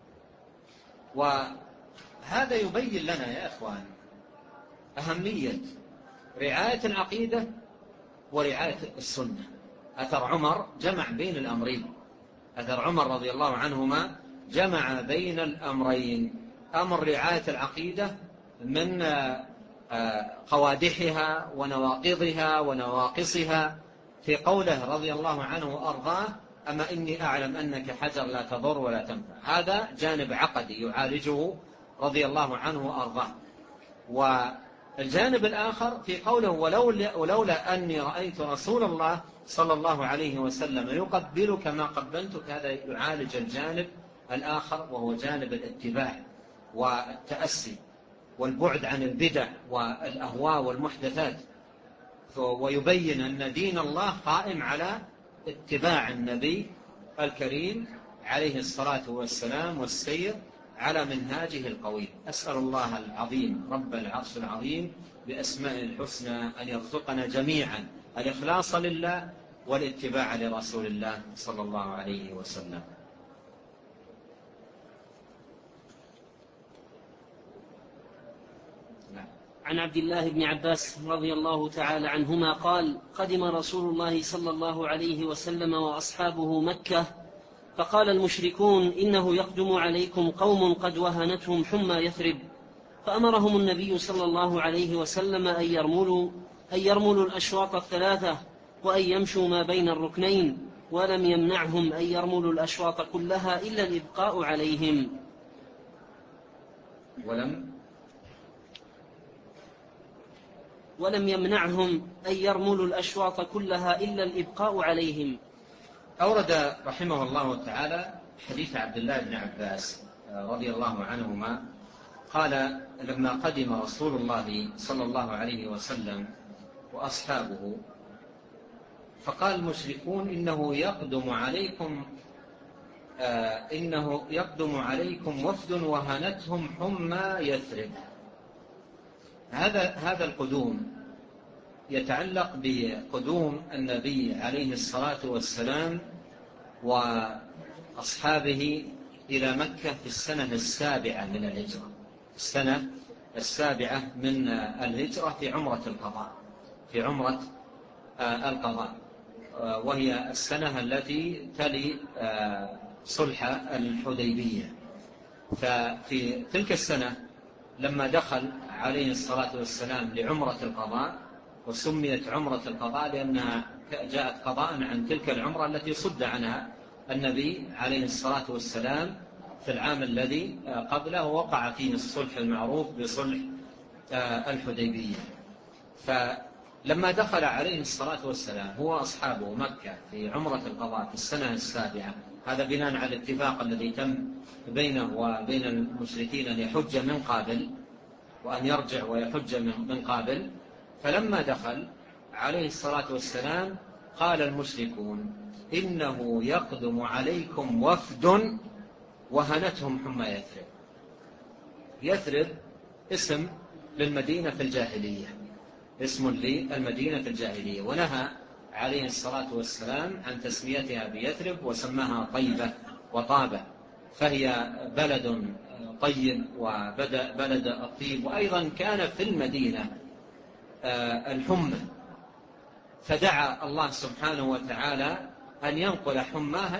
وهذا يبين لنا يا أخوان أهمية رعاية العقيدة ورعاية السنة. أثر عمر جمع بين الأمرين، أثر عمر رضي الله عنهما جمع بين الأمرين، أمر رعاية العقيدة من قوادحها ونواقضها ونواقصها في قوله رضي الله عنه وأرضاه: أما إني أعلم أنك حجر لا تضر ولا تنفع. هذا جانب عقدي يعالجه رضي الله عنه وأرضاه. والجانب الآخر في قوله: ولولا أني رأيت رسول الله صلى الله عليه وسلم يقبلك ما قبلتك. هذا يعالج الجانب الآخر وهو جانب الاتباع والتأسي والبعد عن البدع والأهواء والمحدثات، ويبين أن دين الله قائم على اتباع النبي الكريم عليه الصلاة والسلام والسير على منهاجه القويم. أسأل الله العظيم رب العرش العظيم بأسماء الحسنى أن يرزقنا جميعا الإخلاص لله والاتباع لرسول الله صلى الله عليه وسلم. عن عبد الله بن عباس رضي الله تعالى عنهما قال: قدم رسول الله صلى الله عليه وسلم وأصحابه مكة، فقال المشركون: إنه يقدم عليكم قوم قد وهنتهم حمى يثرب، فأمرهم النبي صلى الله عليه وسلم أن يرملوا الأشواط الثلاثة وأن يمشوا ما بين الركنين، ولم يمنعهم أن يرملوا الأشواط كلها إلا الإبقاء عليهم. ولم يمنعهم أن يرملوا الأشواط كلها إلا الإبقاء عليهم. أورد رحمه الله تعالى حديث عبد الله بن عباس رضي الله عنهما قال: لما قدم رسول الله صلى الله عليه وسلم وأصحابه فقال المشركون: إنه يقدم عليكم وفد وهنتهم حمى يثرب. هذا القدوم يتعلق بقدوم النبي عليه الصلاة والسلام وأصحابه إلى مكة في السنة السابعة من الهجرة، السنة السابعة من الهجرة في عمرة القضاء، وهي السنة التي تلي صلح الحديبية. ففي تلك السنة لما دخل عليه الصلاة والسلام لعمرة القضاء، وسميت عمرة القضاء لأنها جاءت قضاء عن تلك العمرة التي صد عنها النبي عليه الصلاة والسلام في العام الذي قبله وقع فيه الصلح المعروف بصلح الحديبية. فلما دخل عليه الصلاة والسلام هو أصحابه مكة في عمرة القضاء في السنة السابعة، هذا بناء على الاتفاق الذي تم بينه وبين المشركين أن يحج من قابل وأن يرجع ويحج من قابل. فلما دخل عليه الصلاة والسلام قال المشركون: إنه يقدم عليكم وفد وهنتهم حمى يثرب. يثرب اسم للمدينة في الجاهلية، اسم للمدينة في الجاهلية، ونهى عليه الصلاة والسلام عن تسميتها بيثرب وسماها طيبة وطابة، فهي بلد طيب وبلد الطيب. وأيضا كان في المدينة الحمى، فدعا الله سبحانه وتعالى أن ينقل حماها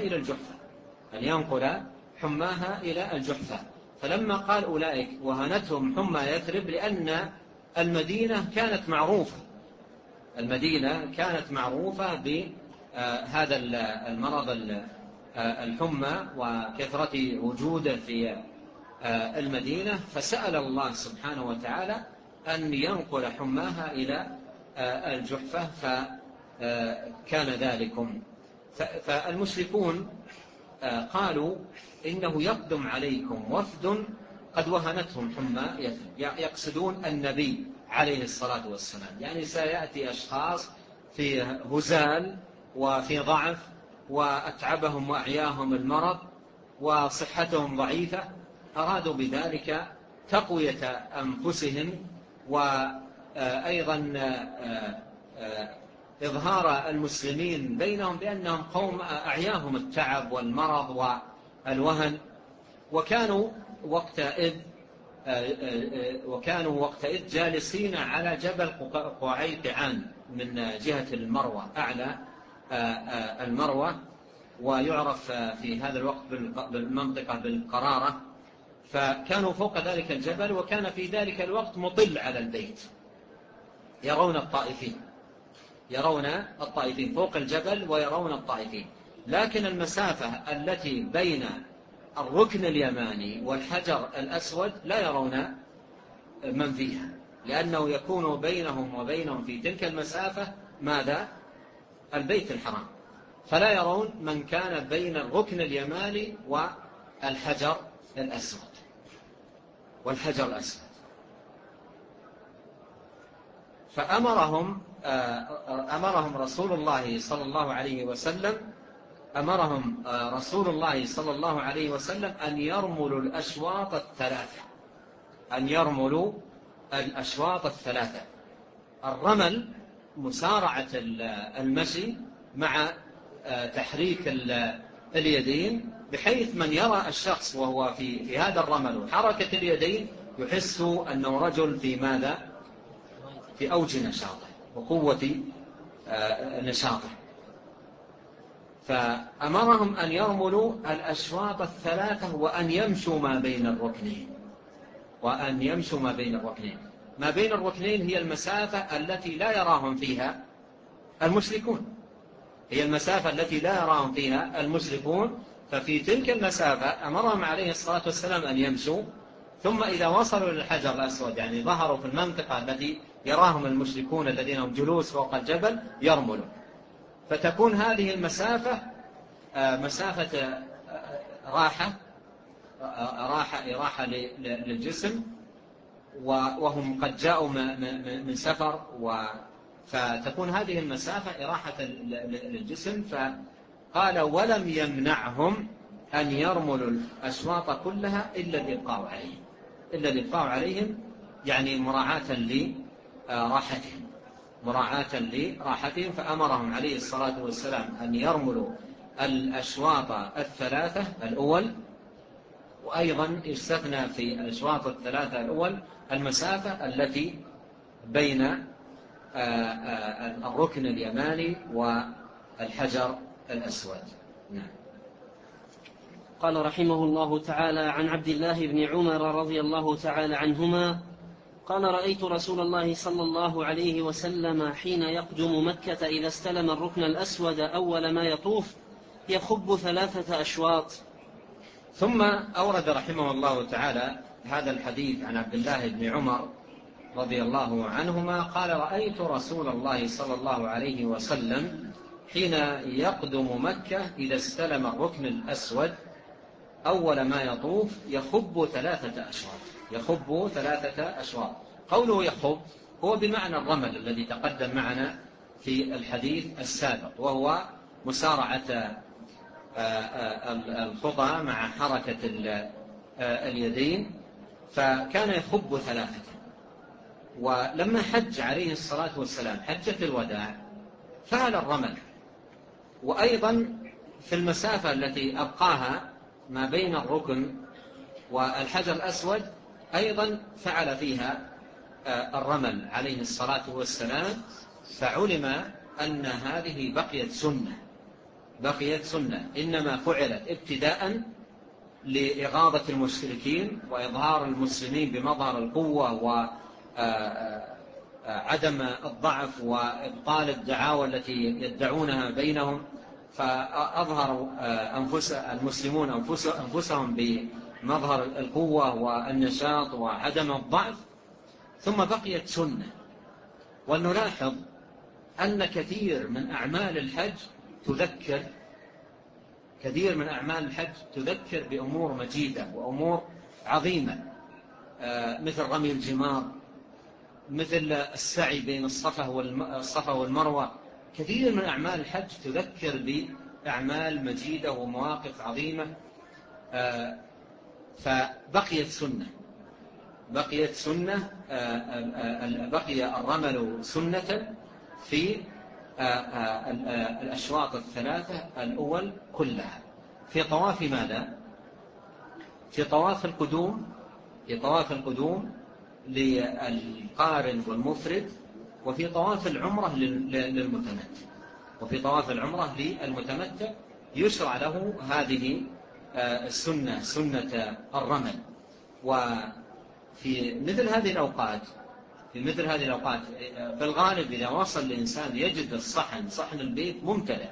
إلى الجحفة. فلما قال أولئك وهنتهم حمى يثرب، لأن المدينة كانت معروفة بهذا المرض الحمى وكثرة وجوده في المدينة، فسأل الله سبحانه وتعالى أن ينقل حماها إلى الجحفة، كان ذلكم. فالمشركون قالوا إنه يقدم عليكم وفد قد وهنتهم حمى يثرب، يقصدون النبي عليه الصلاة والسلام، يعني سيأتي أشخاص في هزال وفي ضعف وأتعبهم وأعياهم المرض وصحتهم ضعيفة، أرادوا بذلك تقوية أنفسهم وأيضا إظهار المسلمين بينهم بأنهم قوم أعياهم التعب والمرض والوهن. وكانوا وقتئذ جالسين على جبل قعيقعان من جهة المروة، أعلى المروة، ويعرف في هذا الوقت بالمنطقة بالقرارة. فكانوا فوق ذلك الجبل، وكان في ذلك الوقت مطل على البيت، يرون الطائفين فوق الجبل ويرون الطائفين، لكن المسافة التي بين الركن اليماني والحجر الأسود لا يرون من فيها، لأنه يكون بينهم وبينهم في تلك المسافة ماذا؟ البيت الحرام، فلا يرون من كان بين الركن اليماني والحجر الأسود. فأمرهم رسول الله صلى الله عليه وسلم أن يرملوا الأشواط الثلاثة. الرمل مسارعة المشي مع تحريك اليدين، بحيث من يرى الشخص وهو في هذا الرمل وحركة اليدين يحس أنه رجل في ماذا؟ في أوج نشاطه وقوة نشاطه. فأمرهم أن يرملوا الأشواط الثلاثة وأن يمشوا ما بين الركنين. ما بين الركنين هي المسافة التي لا يراهم فيها المشركون. ففي تلك المسافة أمرهم عليه الصلاة والسلام أن يمشوا، ثم إذا وصلوا للحجر الأسود، يعني ظهروا في المنطقة التي يراهم المشركون الذين هم جلوس فوق الجبل، يرملوا. فتكون هذه المسافة مسافة راحة للجسم، وهم قد جاءوا من سفر، فتكون هذه المسافة إراحة للجسم. فقال: ولم يمنعهم أن يرملوا الأشواط كلها إلا الإبقاء عليهم، يعني مراعاة لراحتهم. فأمرهم عليه الصلاة والسلام أن يرملوا الأشواط الثلاثة الأول، وأيضا استثنى في الأشواط الثلاثة الأول المسافة التي بين الركن اليماني والحجر الأسود. نعم. قال رحمه الله تعالى: عن عبد الله بن عمر رضي الله تعالى عنهما قال: رأيت رسول الله صلى الله عليه وسلم حين يقدم مكة إذا استلم الركن الأسود أول ما يطوف يخب 3 أشواط. ثم أورد رحمه الله تعالى هذا الحديث عن عبد الله بن عمر رضي الله عنهما قال: رأيت رسول الله صلى الله عليه وسلم حين يقدم مكة إذا استلم الركن الأسود أول ما يطوف يخب 3 أشواط. قوله يخب هو بمعنى الرمل الذي تقدم معنا في الحديث السابق، وهو مسارعة الخطى مع حركة اليدين. فكان يخب 3. ولما حج عليه الصلاة والسلام حجة الوداع فعل الرمل، وأيضا في المسافة التي أبقاها ما بين الركن والحجر الأسود أيضا فعل فيها الرمل عليه الصلاة والسلام. فعلم أن هذه بقيت سنة، إنما فعلت ابتداء لإغاظة المشركين وإظهار المسلمين بمظهر القوة وعدم الضعف وإبطال الدعاوى التي يدعونها بينهم، فأظهر المسلمون أنفسهم بمظهر القوة والنشاط وعدم الضعف، ثم بقيت سنة. ونلاحظ أن كثير من أعمال الحج تذكر بأمور مجيدة وأمور عظيمة، مثل رمي الجمار، مثل السعي بين الصفا والمروة. كثير من أعمال الحج تذكر بأعمال مجيدة ومواقف عظيمة. فبقيت سنة، بقي الرمل سنة في الأشواط الثلاثة الأول كلها. في طواف ماذا؟ في طواف القدوم للقارن والمفرد، وفي طواف العمرة للمتمتع، يشرع له هذه السنة، سنة الرمل. وفي مثل هذه الأوقات في الغالب إذا وصل الإنسان يجد صحن البيت ممتلئ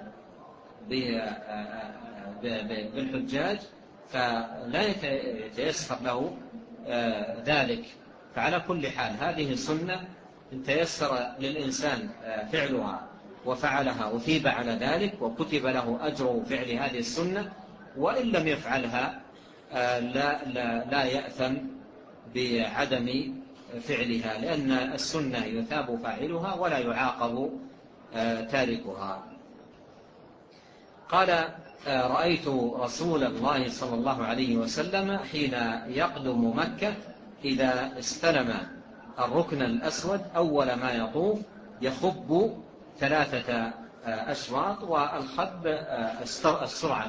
بالحجاج، فلا يتيسر له ذلك. فعلى كل حال هذه سنة إن تيسر للإنسان فعلها وفعلها أثيب على ذلك وكتب له أجر فعل هذه السنة، وإن لم يفعلها لا يأثم بعدم فعلها، لأن السنة يثاب فاعلها ولا يعاقب تاركها. قال: رأيت رسول الله صلى الله عليه وسلم حين يقدم مكة إذا استلم الركن الأسود أول ما يطوف يخب 3 أشواط، والخب السرعة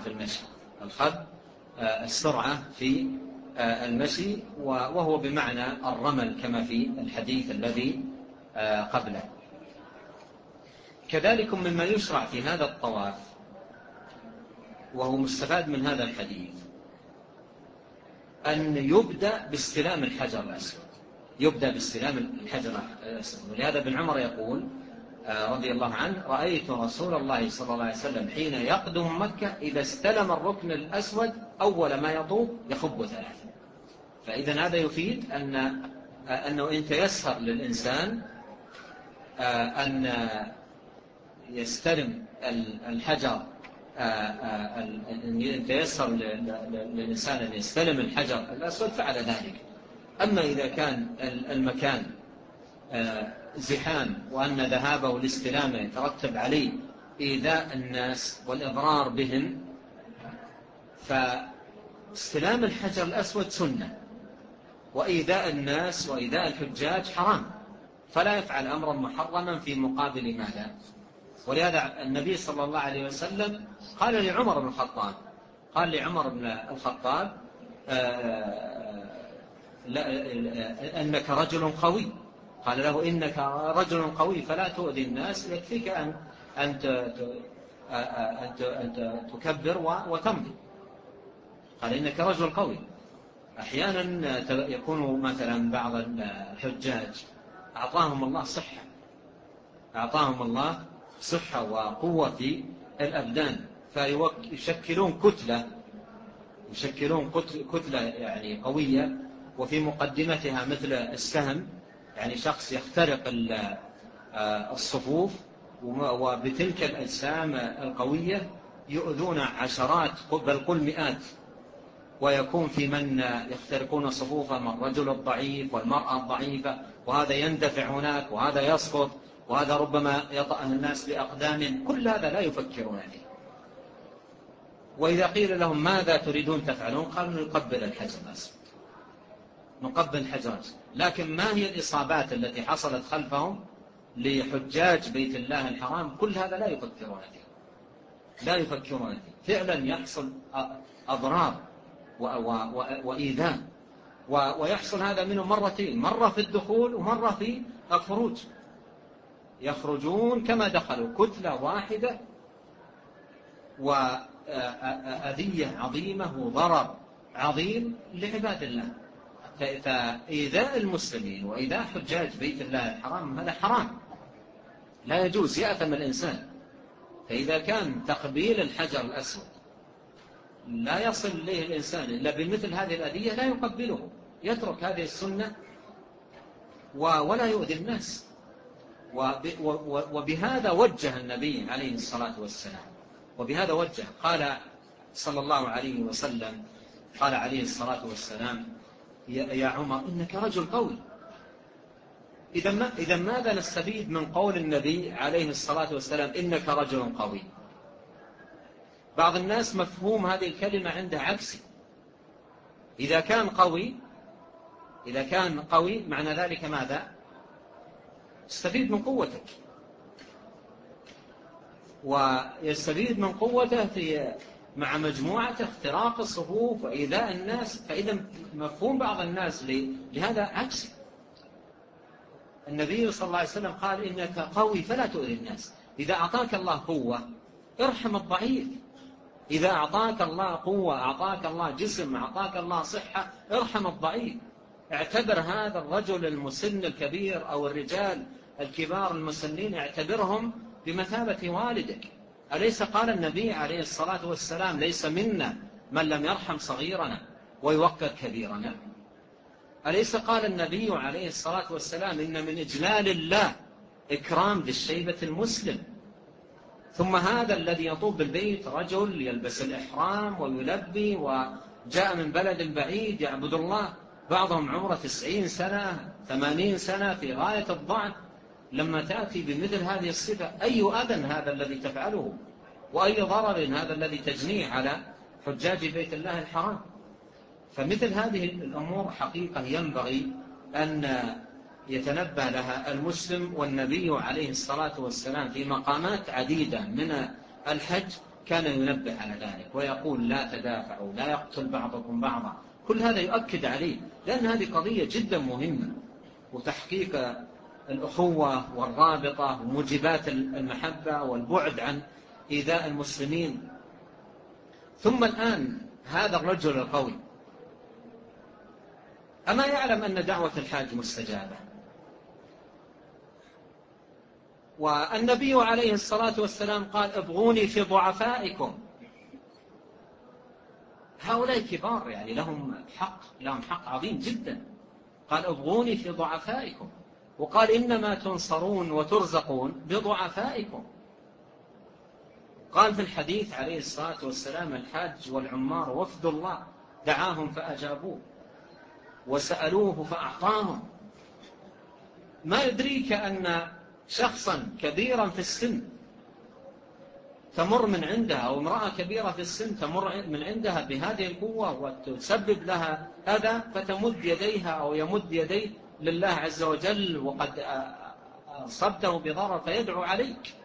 في المشي، وهو بمعنى الرمل كما في الحديث الذي قبله. كذلك مما يشرع في هذا الطواف وهو مستفاد من هذا الحديث أن يبدأ باستلام الحجر الأسود، ولهذا ابن عمر يقول رضي الله عنه: رأيت رسول الله صلى الله عليه وسلم حين يقدم مكة إذا استلم الركن الأسود أول ما يطوف يخب 3. فإذا هذا يفيد أنه إن تيسر للإنسان أن يستلم الحجر، إن تيسر للإنسان أن يستلم الحجر الأسود فعل ذلك. أما إذا كان المكان زحام وأن ذهابه لاستلامه يترتب عليه إيذاء الناس والإضرار بهم، فاستلام الحجر الأسود سنة، وإيذاء الناس وإيذاء الحجاج حرام، فلا يفعل أمرا محرما في مقابل ماذا؟ ولهذا النبي صلى الله عليه وسلم قال لعمر بن الخطاب أنك رجل قوي، قال له: إنك رجل قوي فلا تؤذي الناس، يكفيك أن تكبر وتمضي. قال: إنك رجل قوي. أحيانا يكون مثلا بعض الحجاج أعطاهم الله صحة وقوة في الأبدان، فيشكلون كتلة يعني قوية، وفي مقدمتها مثل السهم، يعني شخص يخترق الصفوف، وبتلك الأجسام القوية يؤذون عشرات بل قل مئات، ويكون في من يخترقون صفوفهم الرجل الضعيف والمرأة الضعيفة، وهذا يندفع هناك وهذا يسقط، وهذا ربما يطأ الناس بأقدامهم. كل هذا لا يفكرون فيه. وإذا قيل لهم: ماذا تريدون تفعلون؟ قالوا: نقبل الحجر الأسود. لكن ما هي الإصابات التي حصلت خلفهم لحجاج بيت الله الحرام؟ كل هذا لا يفكرون فيه. فعلا يحصل أضرار وإيذاء، ويحصل هذا منه مرتين: مرة في الدخول ومرة في الخروج. يخرجون كما دخلوا، كتلة واحدة، وأذية عظيمة وضرر عظيم لعباد الله. فإيذاء المسلمين وإيذاء حجاج بيت الله الحرام هذا حرام، لا يجوز، يأثم الإنسان. فإذا كان تقبيل الحجر الأسود لا يصل إليه الإنسان إلا بمثل هذه الأذية لا يقبله، يترك هذه السنة ولا يؤذي الناس. وبهذا وجه النبي عليه الصلاة والسلام، وبهذا وجه. قال صلى الله عليه وسلم، قال عليه الصلاة والسلام: يا عمر إنك رجل قوي. إذا ماذا نستفيد من قول النبي عليه الصلاة والسلام إنك رجل قوي؟ بعض الناس مفهوم هذه الكلمة عنده عكسي. إذا كان قوي معنى ذلك ماذا؟ يستفيد من قوتك، ويستفيد من قوته مع مجموعة اختراق الصفوف وإيذاء الناس. فإذا مفهوم بعض الناس لهذا عكسي. النبي صلى الله عليه وسلم قال إنك قوي فلا تؤذي الناس. إذا أعطاك الله قوة ارحم الضعيف. إذا أعطاك الله قوة، أعطاك الله جسم، أعطاك الله صحة، ارحم الضعيف. اعتبر هذا الرجل المسن الكبير أو الرجال الكبار المسنين، اعتبرهم بمثابة والدك. أليس قال النبي عليه الصلاة والسلام: ليس منا من لم يرحم صغيرنا ويوقر كبيرنا؟ أليس قال النبي عليه الصلاة والسلام: إن من إجلال الله إكرام ذي الشيبة المسلم؟ ثم هذا الذي يطوف بالبيت رجل يلبس الإحرام ويلبي وجاء من بلد بعيد يعبد الله، بعضهم عمره 90 سنة 80 سنة في غاية الضعف. لما تأتي بمثل هذه الصفة، أي أذى هذا الذي تفعله، وأي ضرر هذا الذي تجنيه على حجاج بيت الله الحرام؟ فمثل هذه الأمور حقيقة ينبغي أن يتنبه لها المسلم. والنبي عليه الصلاة والسلام في مقامات عديدة من الحج كان ينبه على ذلك ويقول: لا تدافعوا، لا يقتل بعضكم بعضا. كل هذا يؤكد عليه، لأن هذه قضية جدا مهمة، وتحقيق الأخوة والرابطة وموجبات المحبة والبعد عن إيذاء المسلمين. ثم الآن هذا الرجل القوي أما يعلم أن دعوة الحاج مستجابة؟ والنبي عليه الصلاة والسلام قال: ابغوني في ضعفائكم. هؤلاء كبار، يعني لهم حق عظيم جدا. قال: ابغوني في ضعفائكم. وقال: إنما تنصرون وترزقون بضعفائكم. قال في الحديث عليه الصلاة والسلام: الحاج والعمار وفد الله، دعاهم فأجابوه وسألوه فأعطاهم. ما يدريك أن شخصا كبيرا في السن تمر من عندها، أو امرأة كبيرة في السن تمر من عندها بهذه القوة وتسبب لها أذى، فتمد يديها أو يمد يديه لله عز وجل وقد أصبته بضرر فيدعو عليك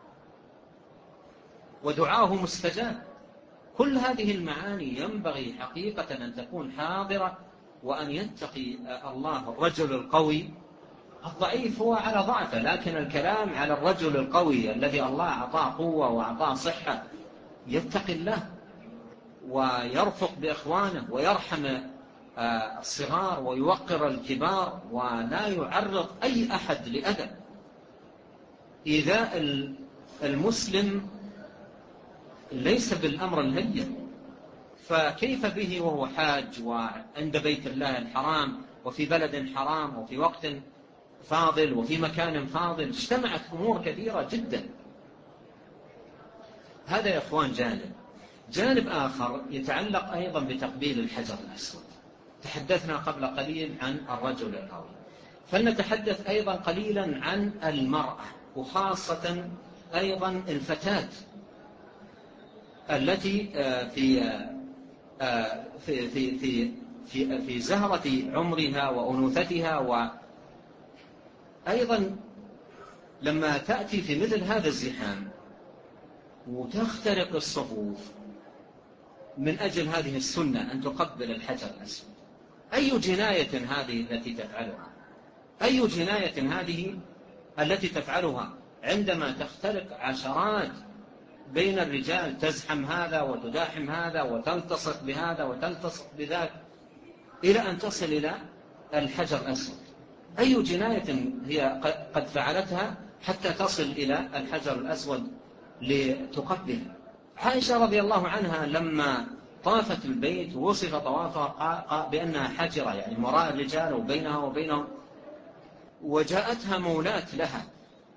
ودعاه مستجاب. كل هذه المعاني ينبغي حقيقة أن تكون حاضرة، وأن يتقي الله الرجل القوي. الضعيف هو على ضعفه، لكن الكلام على الرجل القوي الذي الله أعطاه قوة وأعطاه صحة، يتقي الله ويرفق بإخوانه ويرحم الصغار ويوقر الكبار، ولا يعرض أي أحد لأذى. إيذاء المسلم ليس بالأمر الهين، فكيف به وهو حاج وعند بيت الله الحرام وفي بلد حرام وفي وقت فاضل وفي مكان فاضل؟ اجتمعت أمور كثيرة جدا. هذا يا أخوان جانب آخر يتعلق أيضا بتقبيل الحجر الأسود. تحدثنا قبل قليل عن الرجل القوي، فلنتحدث أيضا قليلا عن المرأة، وخاصة أيضا الفتاة التي في زهرة عمرها وأنوثتها. وأيضا لما تأتي في مثل هذا الزحام وتخترق الصفوف من أجل هذه السنة أن تقبل الحجر الأسود، أي جناية هذه التي تفعلها؟ أي جناية هذه التي تفعلها عندما تخترق عشرات بين الرجال، تزحم هذا وتداحم هذا وتلتصق بهذا وتلتصق بذاك إلى أن تصل إلى الحجر الأسود؟ أي جناية هي قد فعلتها حتى تصل إلى الحجر الأسود لتقبله؟ عائشة رضي الله عنها لما طافت البيت وصف طوافها بأنها حجرة، يعني وراء الرجال وبينها وبينهم، وجاءتها مولاة لها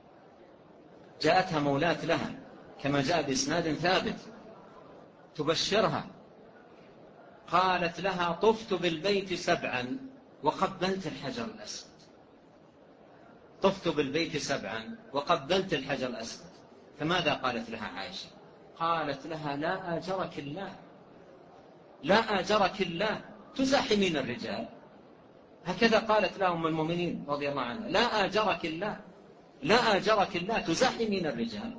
جاءتها مولاة لها كما جاء بإسناد ثابت تبشرها، قالت لها: طفت بالبيت 7 وقبلت الحجر الأسود. طفت بالبيت 7 وقبلت الحجر الأسود. فماذا قالت لها عائشة؟ قالت لها: لا آجرك الله، لا آجرك الله، تزاحمين الرجال. هكذا قالت لهم المؤمنين رضي الله عنها: لا آجرك الله، لا آجرك الله، تزاحمين الرجال.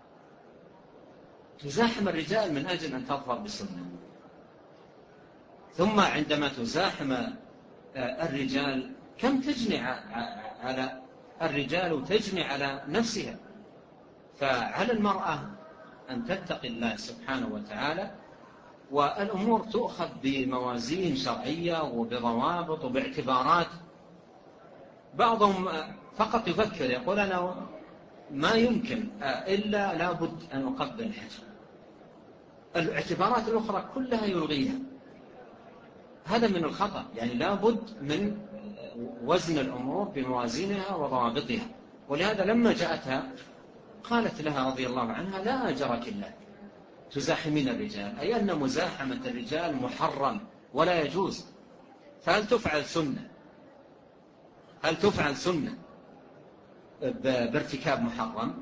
تزاحم الرجال من أجل أن تظفر بسنة. ثم عندما تزاحم الرجال كم تجني على الرجال وتجني على نفسها. فعلى المرأة أن تتقي الله سبحانه وتعالى، والأمور تؤخذ بموازين شرعية وبضوابط وباعتبارات. بعضهم فقط يفكر يقول: أنا ما يمكن إلا لابد أن أقبل الحجر، الاعتبارات الأخرى كلها يلغيها. هذا من الخطأ، يعني لابد من وزن الأمور بموازينها وضوابطها. ولهذا لما جاءتها قالت لها رضي الله عنها: لا أجرك الله، تزاحمين الرجال، أي أن مزاحمة الرجال محرم ولا يجوز. فهل تفعل سنة؟ هل تفعل سنة بارتكاب محرم؟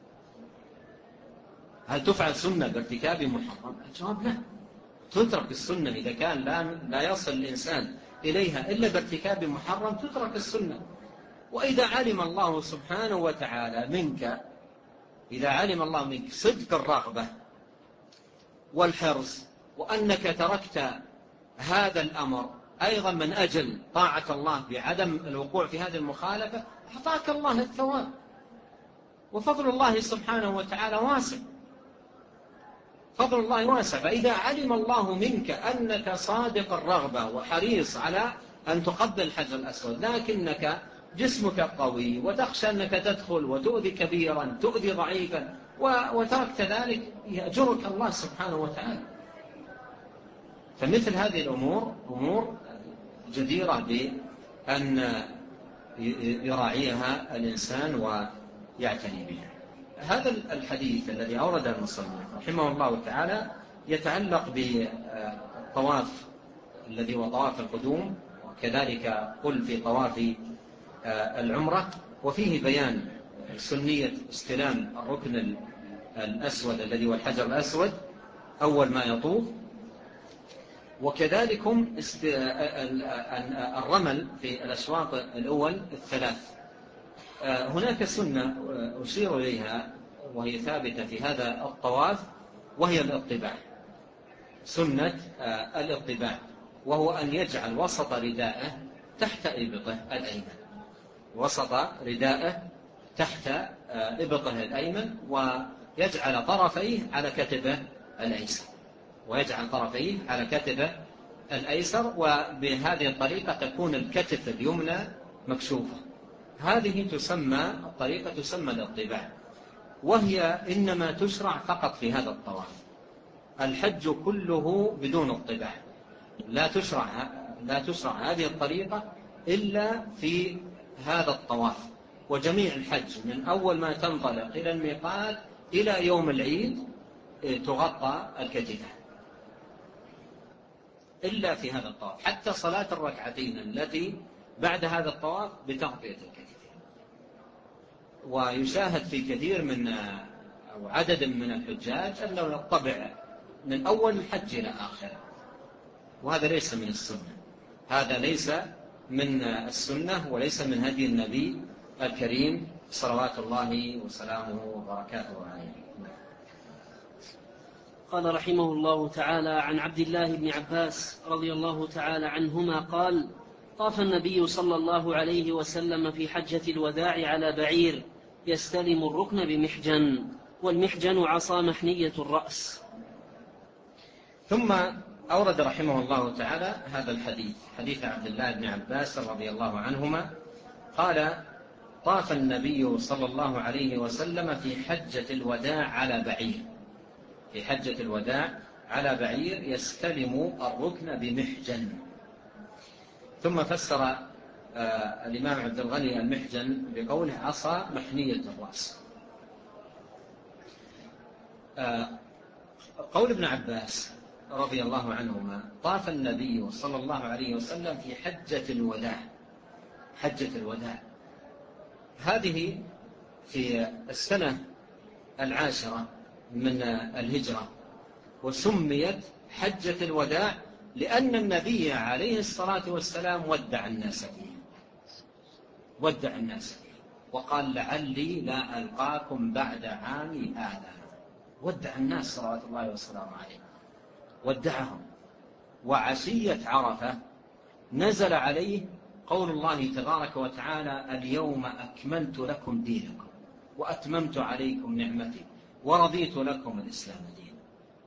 هل تفعل سنة بارتكاب محرم؟ الجواب لا. تترك السنة إذا كان لا يصل الإنسان إليها إلا بارتكاب محرم، تترك السنة. وإذا علم الله سبحانه وتعالى منك، إذا علم الله منك صدق الرغبة والحرص، وأنك تركت هذا الأمر أيضا من أجل طاعة الله بعدم الوقوع في هذه المخالفة، أعطاك الله الثواب. وفضل الله سبحانه وتعالى واسع، فضل الله واسع. فإذا علم الله منك أنك صادق الرغبة وحريص على أن تقبل الحجر الأسود، لكنك جسمك قوي وتخشى أنك تدخل وتؤذي كبيرا تؤذي ضعيفا وتركت ذلك، يأجرك الله سبحانه وتعالى. فمثل هذه الأمور أمور جديرة بأن يراعيها الإنسان ويعتني بها. هذا الحديث الذي أورده المصنف رحمه الله تعالى يتعلق بالطواف الذي هو طواف القدوم، وكذلك قل في طواف العمرة، وفيه بيان سنية استلام الركن الأسود الذي هو الحجر الأسود أول ما يطوف، وكذلكم الرمل في الأشواط الأول الثلاث. هناك سنة أشير إليها وهي ثابتة في هذا الطواف، وهي الاطباع، سنة الاطباع، وهو أن يجعل وسط رداءه تحت إبطه الأيمن، وسط رداءه تحت إبطه الأيمن، ويجعل طرفيه على كتفه الأيسر، ويجعل طرفيه على كتفه الأيسر، وبهذه الطريقة تكون الكتف اليمنى مكشوفة. هذه الطريقة تسمى الاطباع، وهي إنما تشرع فقط في هذا الطواف. الحج كله بدون اطباع، لا تشرع هذه الطريقة إلا في هذا الطواف. وجميع الحج من أول ما تنطلق إلى الميقات إلى يوم العيد تغطى الكتفة، إلا في هذا الطواف. حتى صلاة الركعتين التي بعد هذا الطواف بتغطية الكتفين. ويشاهد في كثير من أو عدد من الحجاج أنه يطبع من أول الحج إلى آخره، وهذا ليس من السنة، هذا ليس من السنة وليس من هدي النبي الكريم صلوات الله وسلامه وبركاته عليه. قال رحمه الله تعالى: عن عبد الله بن عباس رضي الله تعالى عنهما قال: طاف النبي صلى الله عليه وسلم في حجة الوداع على بعير يستلم الركن بمحجن، والمحجن عصا محنية الرأس. ثم أورد رحمه الله تعالى هذا الحديث، حديث عبد الله بن عباس رضي الله عنهما قال: طاف النبي صلى الله عليه وسلم في حجة الوداع على بعير، في حجة الوداع على بعير يستلم الركن بمحجن. ثم فسر الإمام عبد الغني المحجن بقوله عصا محنية الرأس، قول ابن عباس رضي الله عنهما: طاف النبي صلى الله عليه وسلم في حجة الوداع. حجة الوداع هذه في السنة 10 من الهجرة، وسميت حجة الوداع لأن النبي عليه الصلاة والسلام ودع الناس فيها، ودع الناس فيها وقال: لعلي لا ألقاكم بعد عامي هذا. ودع الناس صلوات الله وسلامه عليه، ودعهم. وعشية عرفة نزل عليه قول الله تبارك وتعالى: اليوم أكملت لكم دينكم وأتممت عليكم نعمتي ورضيت لكم الإسلام دينا.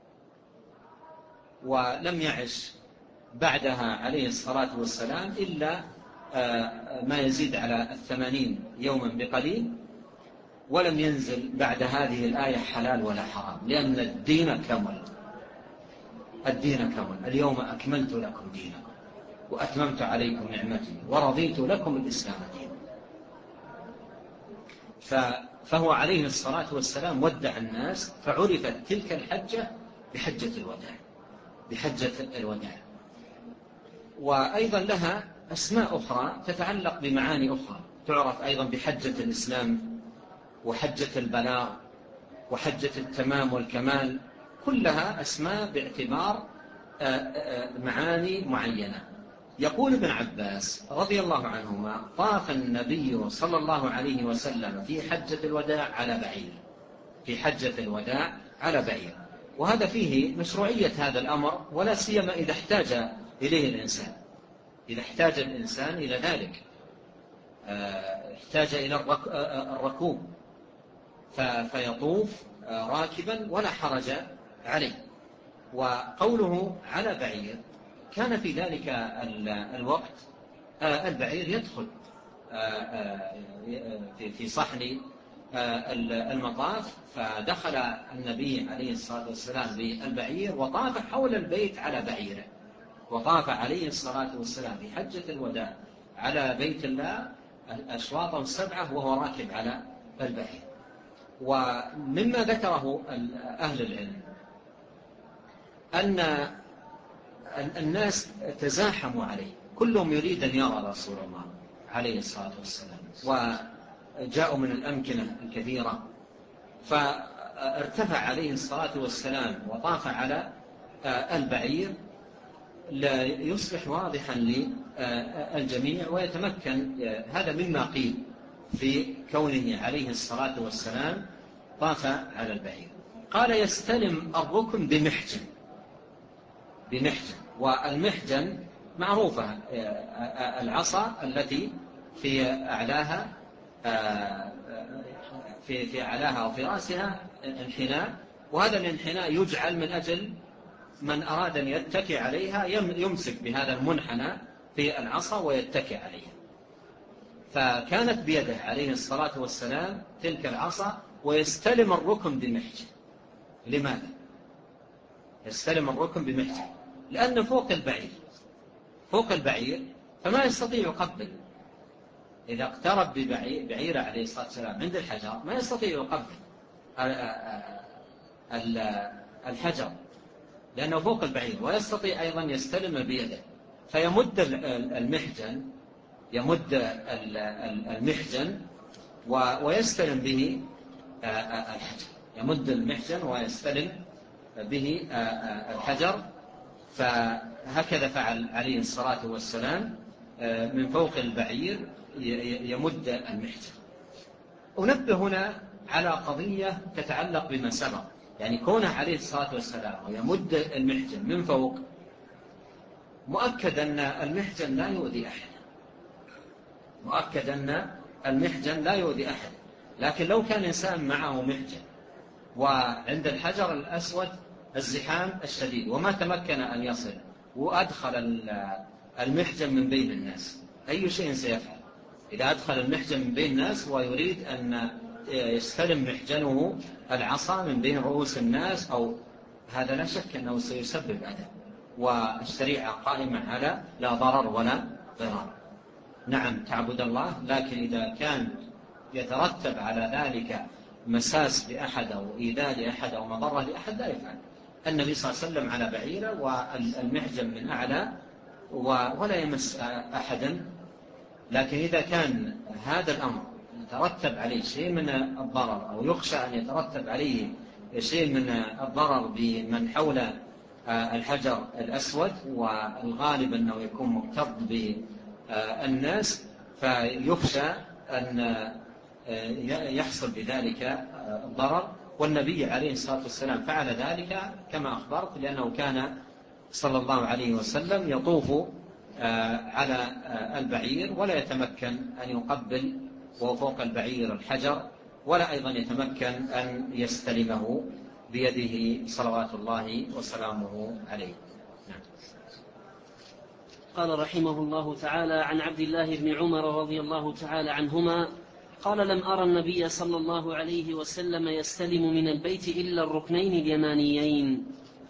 ولم يعش بعدها عليه الصلاة والسلام إلا ما يزيد على 80 يوما بقليل، ولم ينزل بعد هذه الآية حلال ولا حرام، لأن الدين كمل. الدين كمل. اليوم أكملت لكم دينكم وأتممت عليكم نعمتي ورضيت لكم الإسلام دينا. فهو عليه الصلاة والسلام ودع الناس، فعرفت تلك الحجة بحجة الوداع، بحجة الوداع. وأيضا لها أسماء أخرى تتعلق بمعاني أخرى، تعرف أيضا بحجة الإسلام وحجة البلاغ وحجة التمام والكمال، كلها أسماء باعتبار معاني معينة. يقول ابن عباس رضي الله عنهما: طاف النبي صلى الله عليه وسلم في حجة الوداع على بعير. في حجة الوداع على بعير. وهذا فيه مشروعية هذا الأمر، ولا سيما إذا احتاج إليه الإنسان. إذا احتاج الإنسان إلى ذلك، احتاج إلى الركوب فيطوف راكبا ولا حرج عليه. وقوله على بعير كان في ذلك الوقت البعير يدخل في صحن المطاف، فدخل النبي عليه الصلاة والسلام بالبعير وطاف حول البيت على بعيره. وطاف عليه الصلاة والسلام في حجة الوداع على بيت الله أشواطا 7 وهو راكب على البعير. ومما ذكره أهل العلم أن الناس تزاحموا عليه، كلهم يريد أن يرى رسول الله عليه الصلاة والسلام، وجاءوا من الأمكنة الكثيرة، فارتفع عليه الصلاة والسلام وطاف على البعير ليصبح واضحا للجميع ويتمكن. هذا مما قيل في كونه عليه الصلاة والسلام طاف على البعير. قال: يستلم الركن بمحجن. بمحجن، والمحجن معروفة، العصا التي في أعلاها في أعلاها أو في رأسها انحناء، وهذا الانحناء يجعل من أجل من أراد أن يتكي عليها يمسك بهذا المنحنى في العصا ويتكي عليها. فكانت بيده عليه الصلاة والسلام تلك العصا، ويستلم الركن بمحجن. لماذا يستلم الركن بمحجن؟ لأنه فوق البعير، فوق البعير، فما يستطيع يقبل. إذا اقترب ببعيره عليه الصلاة والسلام عند الحجر ما يستطيع يقبل الحجر لأنه فوق البعير، ويستطيع أيضا يستلم بيده، فيمد المحجن، يمد المحجن ويستلم به الحجر، يمد المحجن ويستلم به الحجر. فهكذا فعل عليه الصلاة والسلام من فوق البعير يمد المحجن. أنبه هنا على قضية تتعلق بما سبق، يعني كونه عليه الصلاة والسلام ويمد المحجن من فوق، مؤكد أن المحجن لا يؤذي أحد، مؤكد أن المحجن لا يؤذي أحد. لكن لو كان إنسان معه محجن وعند الحجر الأسود الزحام الشديد وما تمكن أن يصل، وأدخل المحجن من بين الناس، أي شيء سيفعل؟ إذا أدخل المحجن من بين الناس ويريد أن يستلم محجنه العصا من بين رؤوس الناس، أو هذا لا شك أنه سيسبب أذى، والشريعة قائمة على لا ضرر ولا ضرار. نعم تعبد الله، لكن إذا كان يترتب على ذلك مساس لأحد أو إيذاء لأحد أو مضرة لأحد لا يفعل. النبي صلى الله عليه وسلم على بعيره والمحجم من أعلى ولا يمس أحدا. لكن إذا كان هذا الأمر يترتب عليه شيء من الضرر أو يخشى أن يترتب عليه شيء من الضرر بمن حول الحجر الأسود، والغالب أنه يكون مكتظ بالناس، فيخشى أن يحصل بذلك الضرر. والنبي عليه الصلاة والسلام فعل ذلك كما أخبرت، لأنه كان صلى الله عليه وسلم يطوف على البعير ولا يتمكن أن يقبل وهو فوق البعير الحجر، ولا أيضا يتمكن أن يستلمه بيده صلوات الله وسلامه عليه. نعم. قال رحمه الله تعالى: عن عبد الله بن عمر رضي الله تعالى عنهما قال: لم أرى النبي صلى الله عليه وسلم يستلم من البيت إلا الركنين اليمانيين.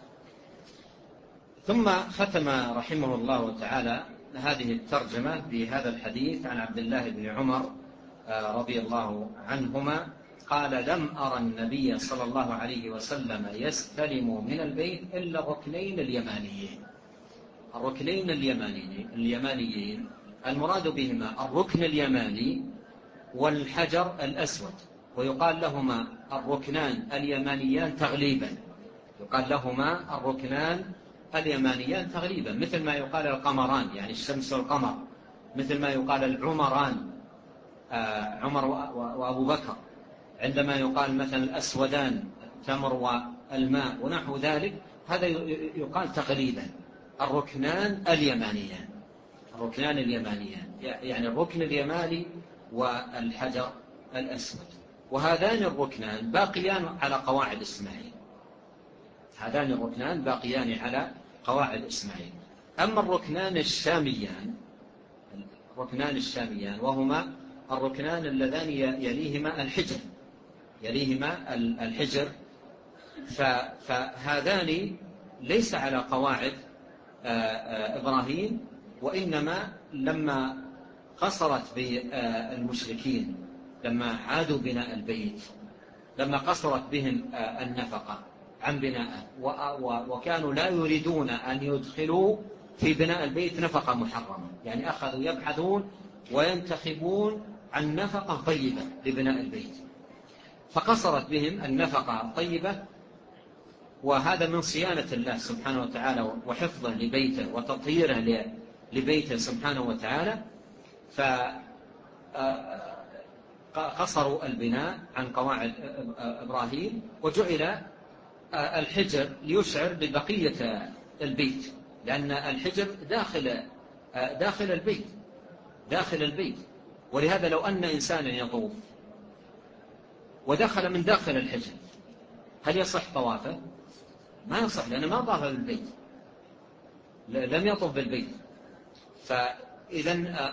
ثم ختم رحمه الله تعالى هذه الترجمة بهذا الحديث عن عبد الله بن عمر رضي الله عنهما قال: لم أرى النبي صلى الله عليه وسلم يستلم من البيت إلا الركنين اليمانيين. الركنين اليمانيين المراد بهما الركن اليماني والحجر الأسود، ويقال لهما الركنان اليمانيان تغليبا. يقال لهما الركنان اليمانيان تغليبا، مثل ما يقال القمران، يعني الشمس والقمر، مثل ما يقال العمران، عمر وأبو بكر، عندما يقال مثلا الأسودان، التمر والماء ونحو ذلك، هذا يقال تغليبا الركنان اليمانيان. الركنان اليمانيان يعني الركن اليماني والحجر الأسود، وهذان الركنان باقيان على قواعد إسماعيل. هذان الركنان باقيان على قواعد إسماعيل. أما الركنان الشاميان وهما الركنان اللذان يليهما الحجر، فهذان ليس على قواعد إبراهيم، وإنما لما قصرت بالمشركين لما عادوا بناء البيت، لما قصرت بهم النفقة عن بناءه، وكانوا لا يريدون أن يدخلوا في بناء البيت نفقة محرمة، يعني أخذوا يبحثون وينتخبون عن نفقة طيبة لبناء البيت، فقصرت بهم النفقة الطيبة. وهذا من صيانة الله سبحانه وتعالى وحفظه لبيته وتطهيره لبيته سبحانه وتعالى، فقصروا البناء عن قواعد إبراهيم، وجعل الحجر ليشعر ببقية البيت، لأن الحجر داخل البيت. ولهذا لو أن إنسانا يطوف ودخل من داخل الحجر هل يصح طوافه؟ ما يصح، لأنه ما طاف بالبيت، لم يطوف بالبيت. فإذا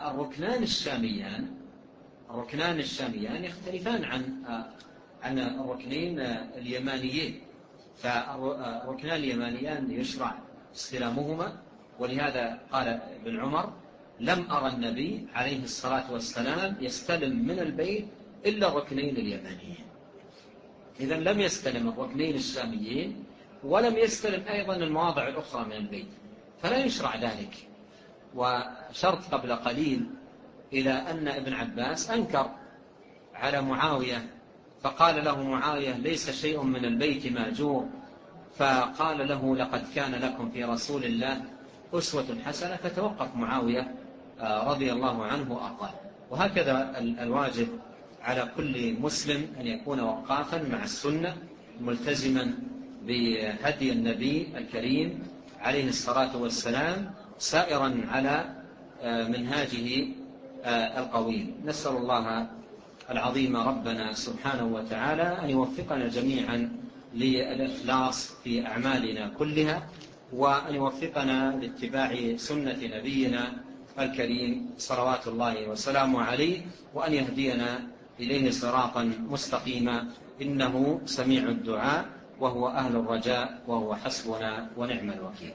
الركنان الشاميان يختلفان عن الركنين اليمانيين. فالركنان اليمانيان يشرع استلامهما، ولهذا قال ابن عمر: لم أرى النبي عليه الصلاة والسلام يستلم من البيت إلا الركنين اليمانيين. إذن لم يستلم الركنين الشاميين، ولم يستلم أيضا المواضع الأخرى من البيت، فلا يشرع ذلك. وشرط قبل قليل إلى أن ابن عباس أنكر على معاوية، فقال له معاوية: ليس شيء من البيت ماجور، فقال له: لقد كان لكم في رسول الله أسوة حسنة، فتوقف معاوية رضي الله عنه وأرضاه. وهكذا الواجب على كل مسلم أن يكون وقافا مع السنة، ملتزما بهدي النبي الكريم عليه الصلاة والسلام، سائرا على منهاجه القويم. نسأل الله العظيم ربنا سبحانه وتعالى أن يوفقنا جميعا للإخلاص في أعمالنا كلها، وأن يوفقنا لاتباع سنة نبينا الكريم صلوات الله وسلامه عليه، وأن يهدينا إليه صراطا مستقيما، إنه سميع الدعاء وهو أهل الرجاء وهو حسبنا ونعم الوكيل.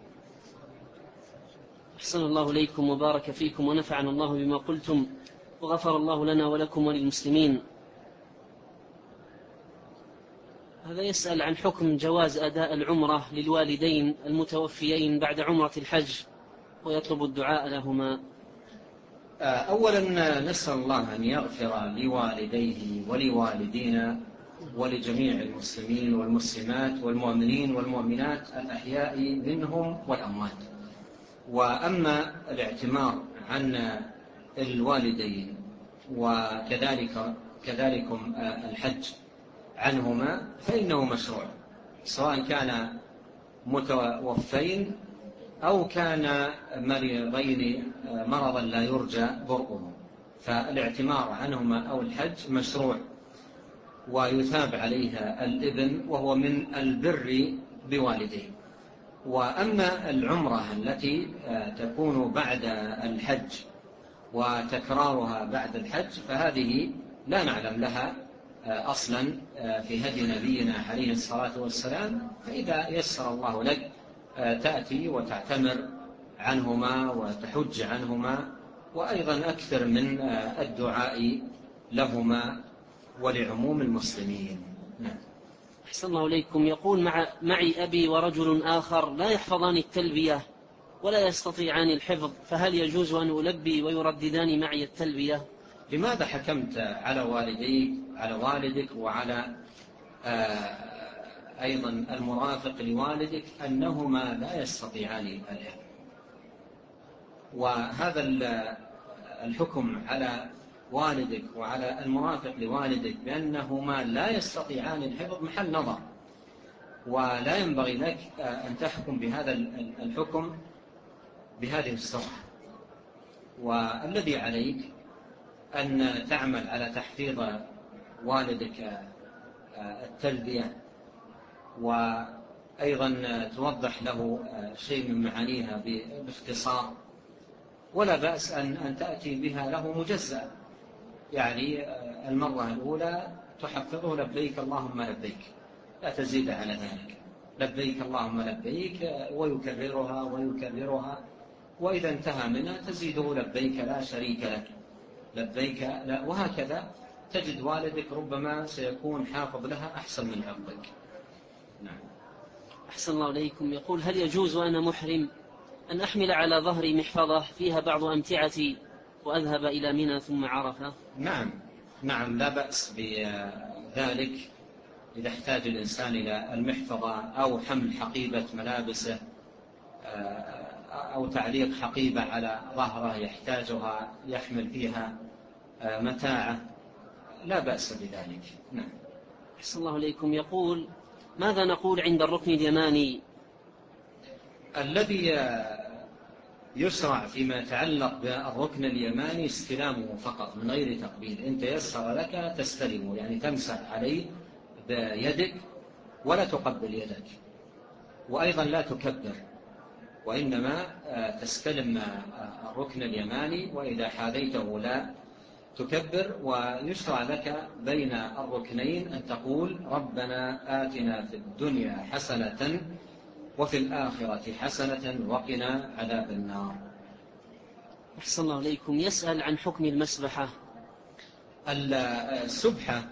أحسن الله إليكم وبارك فيكم ونفعنا الله بما قلتم، وغفر الله لنا ولكم وللمسلمين. هذا يسأل عن حكم جواز أداء العمرة للوالدين المتوفيين بعد عمرة الحج ويطلب الدعاء لهما. أولا نسأل الله أن يغفر لوالديه ولوالدينا ولجميع المسلمين والمسلمات والمؤمنين والمؤمنات الأحياء منهم والأموات. وأما الاعتمار عن الوالدين وكذلكم الحج عنهما فإنه مشروع، سواء كان متوفين أو كان مريضين مرضا لا يرجى برؤه، فالاعتمار عنهما أو الحج مشروع ويثاب عليها الابن وهو من البر بوالديه. وأما العمرة التي تكون بعد الحج وتكرارها بعد الحج فهذه لا نعلم لها أصلا في هدي نبينا عليه الصلاة والسلام، فإذا يسر الله لك تأتي وتعتمر عنهما وتحج عنهما، وأيضا أكثر من الدعاء لهما ولعموم المسلمين. أحسن الله إليكم. يقول معي أبي ورجل آخر لا يحفظان التلبية ولا يستطيعان الحفظ، فهل يجوز أن ألبي ويرددان معي التلبية؟ لماذا حكمت على والدك وعلى أيضا المرافق لوالدك أنهما لا يستطيعان الحفظ؟ وهذا الحكم على والدك وعلى المرافق لوالدك بأنهما لا يستطيعان الحفظ محل نظر، ولا ينبغي لك أن تحكم بهذا الحكم بهذه الصورة. والذي عليك أن تعمل على تحفيظ والدك التلبية، وأيضا توضح له شيء من معانيها باختصار، ولا بأس أن تأتي بها له مجزأ. يعني المرة الأولى تحفظه لبيك اللهم لبيك، لا تزيد على ذلك، لبيك اللهم لبيك، ويكررها، وإذا انتهى منها تزيده لبيك لا شريك لك، لبيك لا، وهكذا تجد والدك ربما سيكون حافظ لها أحسن من حفظك. نعم. أحسن الله إليكم. يقول هل يجوز وأنا محرم أن أحمل على ظهري محفظة فيها بعض أمتعتي وأذهب إلى منى ثم عرفة؟ نعم لا بأس بذلك إذا احتاج الإنسان إلى المحفظة أو حمل حقيبة ملابسه أو تعليق حقيبة على ظهره يحتاجها يحمل فيها متاعه، لا بأس بذلك. نعم. أحسن الله إليكم. يقول ماذا نقول عند الركن اليماني؟ الذي يشرع فيما يتعلق بالركن اليماني استلامه فقط من غير تقبيل. إن تيسر لك تستلمه، يعني تمسح عليه بيدك ولا تقبل يدك، وأيضا لا تكبر، وإنما تستلم الركن اليماني، وإذا حاذيته لا تكبر. ويشرع لك بين الركنين أن تقول ربنا آتنا في الدنيا حسنة وفي الآخرة حسنة وقنا عذاب النار. أحسن الله إليكم. يسأل عن حكم المسبحة. السبحة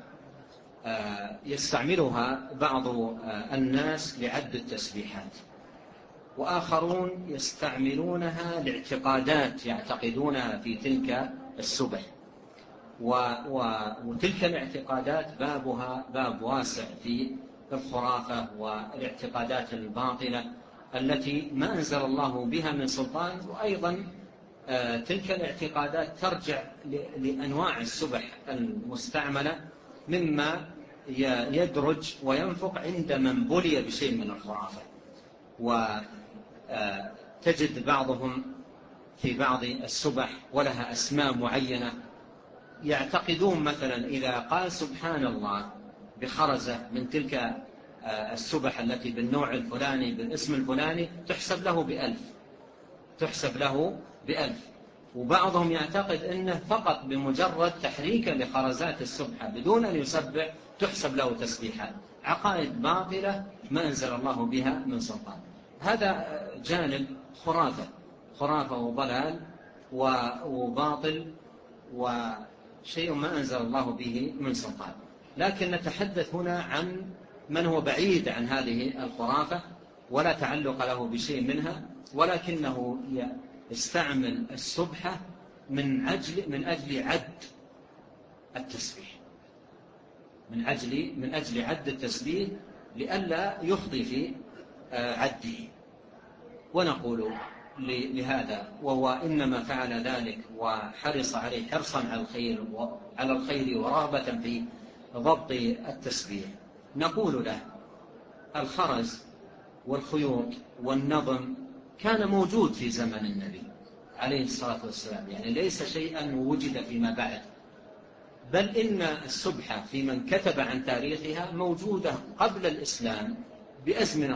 يستعملها بعض الناس لعد التسبيحات، وآخرون يستعملونها لاعتقادات يعتقدونها في تلك السبح، وتلك الاعتقادات بابها باب واسع في الخرافة والاعتقادات الباطلة التي ما أنزل الله بها من سلطان. وأيضا تلك الاعتقادات ترجع لأنواع السبح المستعملة مما يدرج وينفق عند من بلي بشيء من الخرافة. وتجد بعضهم في بعض السبح ولها أسماء معينة، يعتقدون مثلا إذا قال سبحان الله بخرزة من تلك السبح التي بالنوع الفلاني بالاسم الفلاني تحسب له ب1000. وبعضهم يعتقد أنه فقط بمجرد تحريك لخرزات السبحة بدون أن يسبح تحسب له تسبيحات. عقائد باطلة ما أنزل الله بها من سلطان. هذا جانب خرافة وضلال وباطل وشيء ما أنزل الله به من سلطان. لكن نتحدث هنا عن من هو بعيد عن هذه الخرافة ولا تعلق له بشيء منها، ولكنه يستعمل السبحة من أجل عد التسبيح، من أجل عد التسبيح لئلا يخطي في عده. ونقول لهذا وهو إنما فعل ذلك وحرص عليه حرصا على الخير ورغبة في ضبط التسبيح، نقول له الخرز والخيوط والنظم كان موجود في زمن النبي عليه الصلاة والسلام، يعني ليس شيئا وجد فيما بعد، بل إن السبحة في من كتب عن تاريخها موجودة قبل الإسلام بأزمنة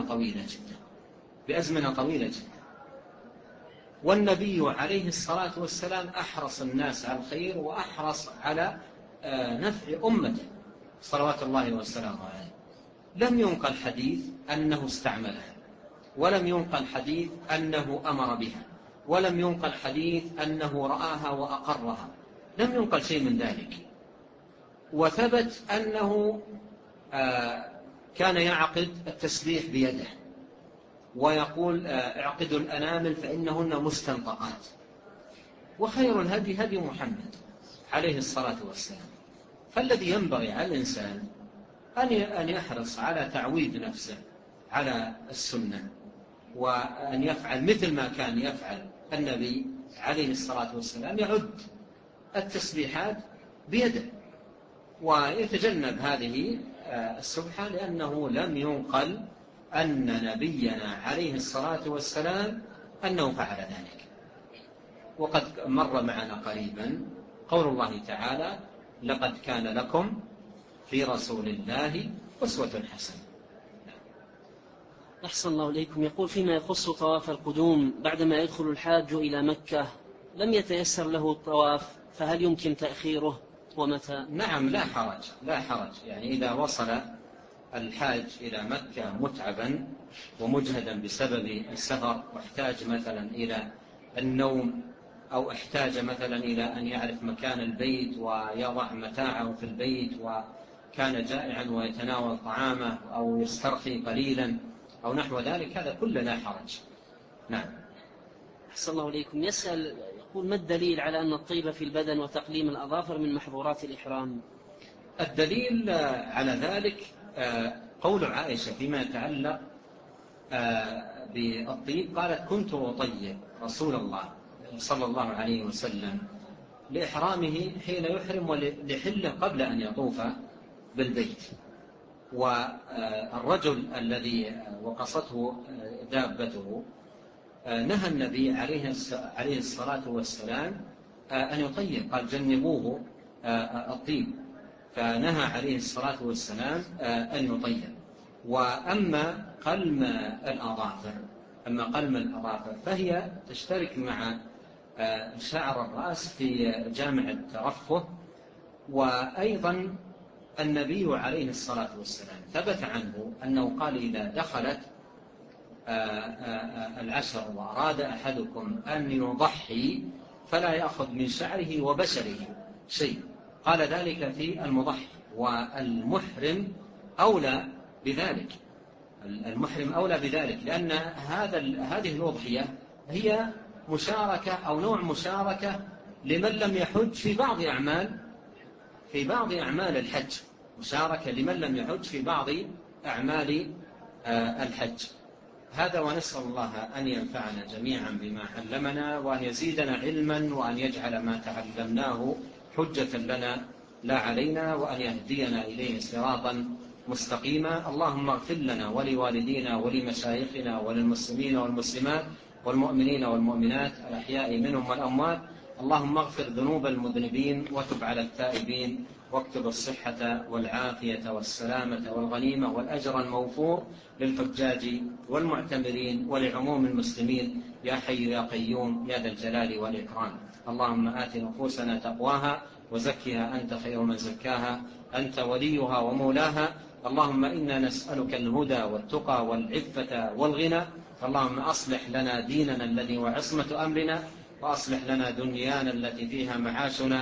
طويلة جدا. والنبي عليه الصلاة والسلام أحرص الناس على الخير وأحرص على نفع أمته صلوات الله وسلامه عليه. لم ينقل حديث أنه استعملها، ولم ينقل حديث أنه أمر بها، ولم ينقل حديث أنه رآها وأقرها، لم ينقل شيء من ذلك. وثبت أنه كان يعقد التسبيح بيده ويقول اعقدوا الأنامل فإنهن مستنطقات. وخير الهدي هدي محمد عليه الصلاة والسلام. فالذي ينبغي على الإنسان أن يحرص على تعويد نفسه على السنة، وأن يفعل مثل ما كان يفعل النبي عليه الصلاة والسلام، يعد التسبيحات بيده ويتجنب هذه السبحة، لأنه لم ينقل أن نبينا عليه الصلاة والسلام أنه فعل ذلك. وقد مر معنا قريبا قول الله تعالى لقد كان لكم في رسول الله أسوة حسنة. أحسن الله إليكم. يقول فيما يخص طواف القدوم بعدما يدخل الحاج إلى مكة لم يتيسر له الطواف، فهل يمكن تأخيره ومتى؟ نعم، لا حرج. يعني إذا وصل الحاج إلى مكة متعبا ومجهدا بسبب السفر، واحتاج مثلا إلى النوم، أو احتاج مثلا إلى أن يعرف مكان البيت ويضع متاعه في البيت، وكان جائعا ويتناول طعامه أو يسترخي قليلا أو نحو ذلك، هذا كله لا حرج. نعم. أحسن الله إليكم. يسأل يقول ما الدليل على أن الطيب في البدن وتقليم الأظافر من محظورات الإحرام؟ الدليل على ذلك قول عائشة فيما يتعلق بالطيب، قالت كنت أطيب رسول الله صلى الله عليه وسلم لإحرامه حين يحرم ولحله قبل أن يطوف بالبيت. والرجل الذي وقصته دابته نهى النبي عليه الصلاة والسلام أن يطيب، قال جنبوه الطيب، فنهى عليه الصلاة والسلام أن يطيب. وأما قلم الأظافر فهي تشترك مع شعر الرأس في جامع الترفه. وأيضا النبي عليه الصلاة والسلام ثبت عنه أنه قال إذا دخلت العشر وأراد أحدكم أن يضحي فلا يأخذ من شعره وبشره شيء، قال ذلك في المضحي. والمحرم أولى بذلك، لأن هذه الأضحية هي مشاركة أو نوع مشاركة لمن لم يحج في بعض أعمال الحج، مشاركة لمن لم يحج في بعض أعمال الحج. هذا، ونسأل الله أن ينفعنا جميعا بما علمنا وأن يزيدنا علما وأن يجعل ما تعلمناه حجة لنا لا علينا، وأن يهدينا إليه صراطا مستقيما. اللهم اغفر لنا ولوالدينا ولمشايخنا وللمسلمين والمسلمات والمؤمنين والمؤمنات الأحياء منهم والأموات. اللهم اغفر ذنوب المذنبين وتب على التائبين، واكتب الصحة والعافية والسلامة والغنيمة والأجر الموفور للحجاج والمعتمرين ولعموم المسلمين يا حي يا قيوم يا ذا الجلال والإكرام. اللهم آت نفوسنا تقواها وزكها أنت خير من زكاها، أنت وليها ومولاها. اللهم إنا نسألك الهدى والتقى والعفة والغنى. اللهم أصلح لنا ديننا الذي هو عصمة أمرنا، وأصلح لنا دنيانا التي فيها معاشنا،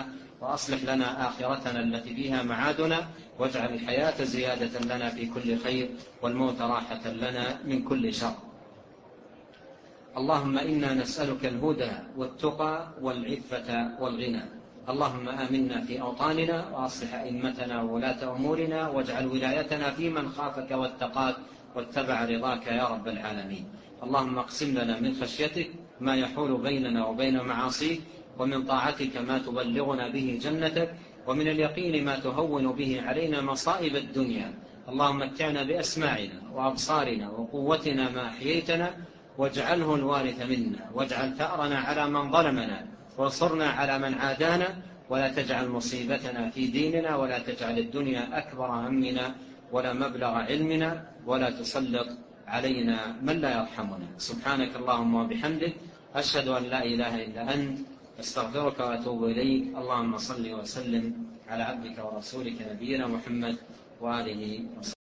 وأصلح لنا آخرتنا التي فيها معادنا، واجعل الحياة زيادة لنا في كل خير والموت راحة لنا من كل شر. اللهم إنا نسألك الهدى والتقى والعفة والغنى. اللهم آمنا في أوطاننا وأصلح أئمتنا وولاة أمورنا، واجعل ولايتنا في من خافك واتقاك واتبع رضاك يا رب العالمين. اللهم اقسم لنا من خشيتك ما يحول بيننا وبين معاصيك، ومن طاعتك ما تبلغنا به جنتك، ومن اليقين ما تهون به علينا مصائب الدنيا. اللهم متعنا بأسماعنا وأبصارنا وقوتنا ما أحييتنا، واجعله الوارث منا، واجعل ثأرنا على من ظلمنا، وانصرنا على من عادانا، ولا تجعل مصيبتنا في ديننا، ولا تجعل الدنيا أكبر همنا ولا مبلغ علمنا، ولا تسلط علينا من لا يرحمنا. سبحانك اللهم وبحمدك، أشهد أن لا إله إلا أنت، أستغفرك وأتوب إليك. اللهم صل وسلم على عبدك ورسولك نبينا محمد وآله وصحبه.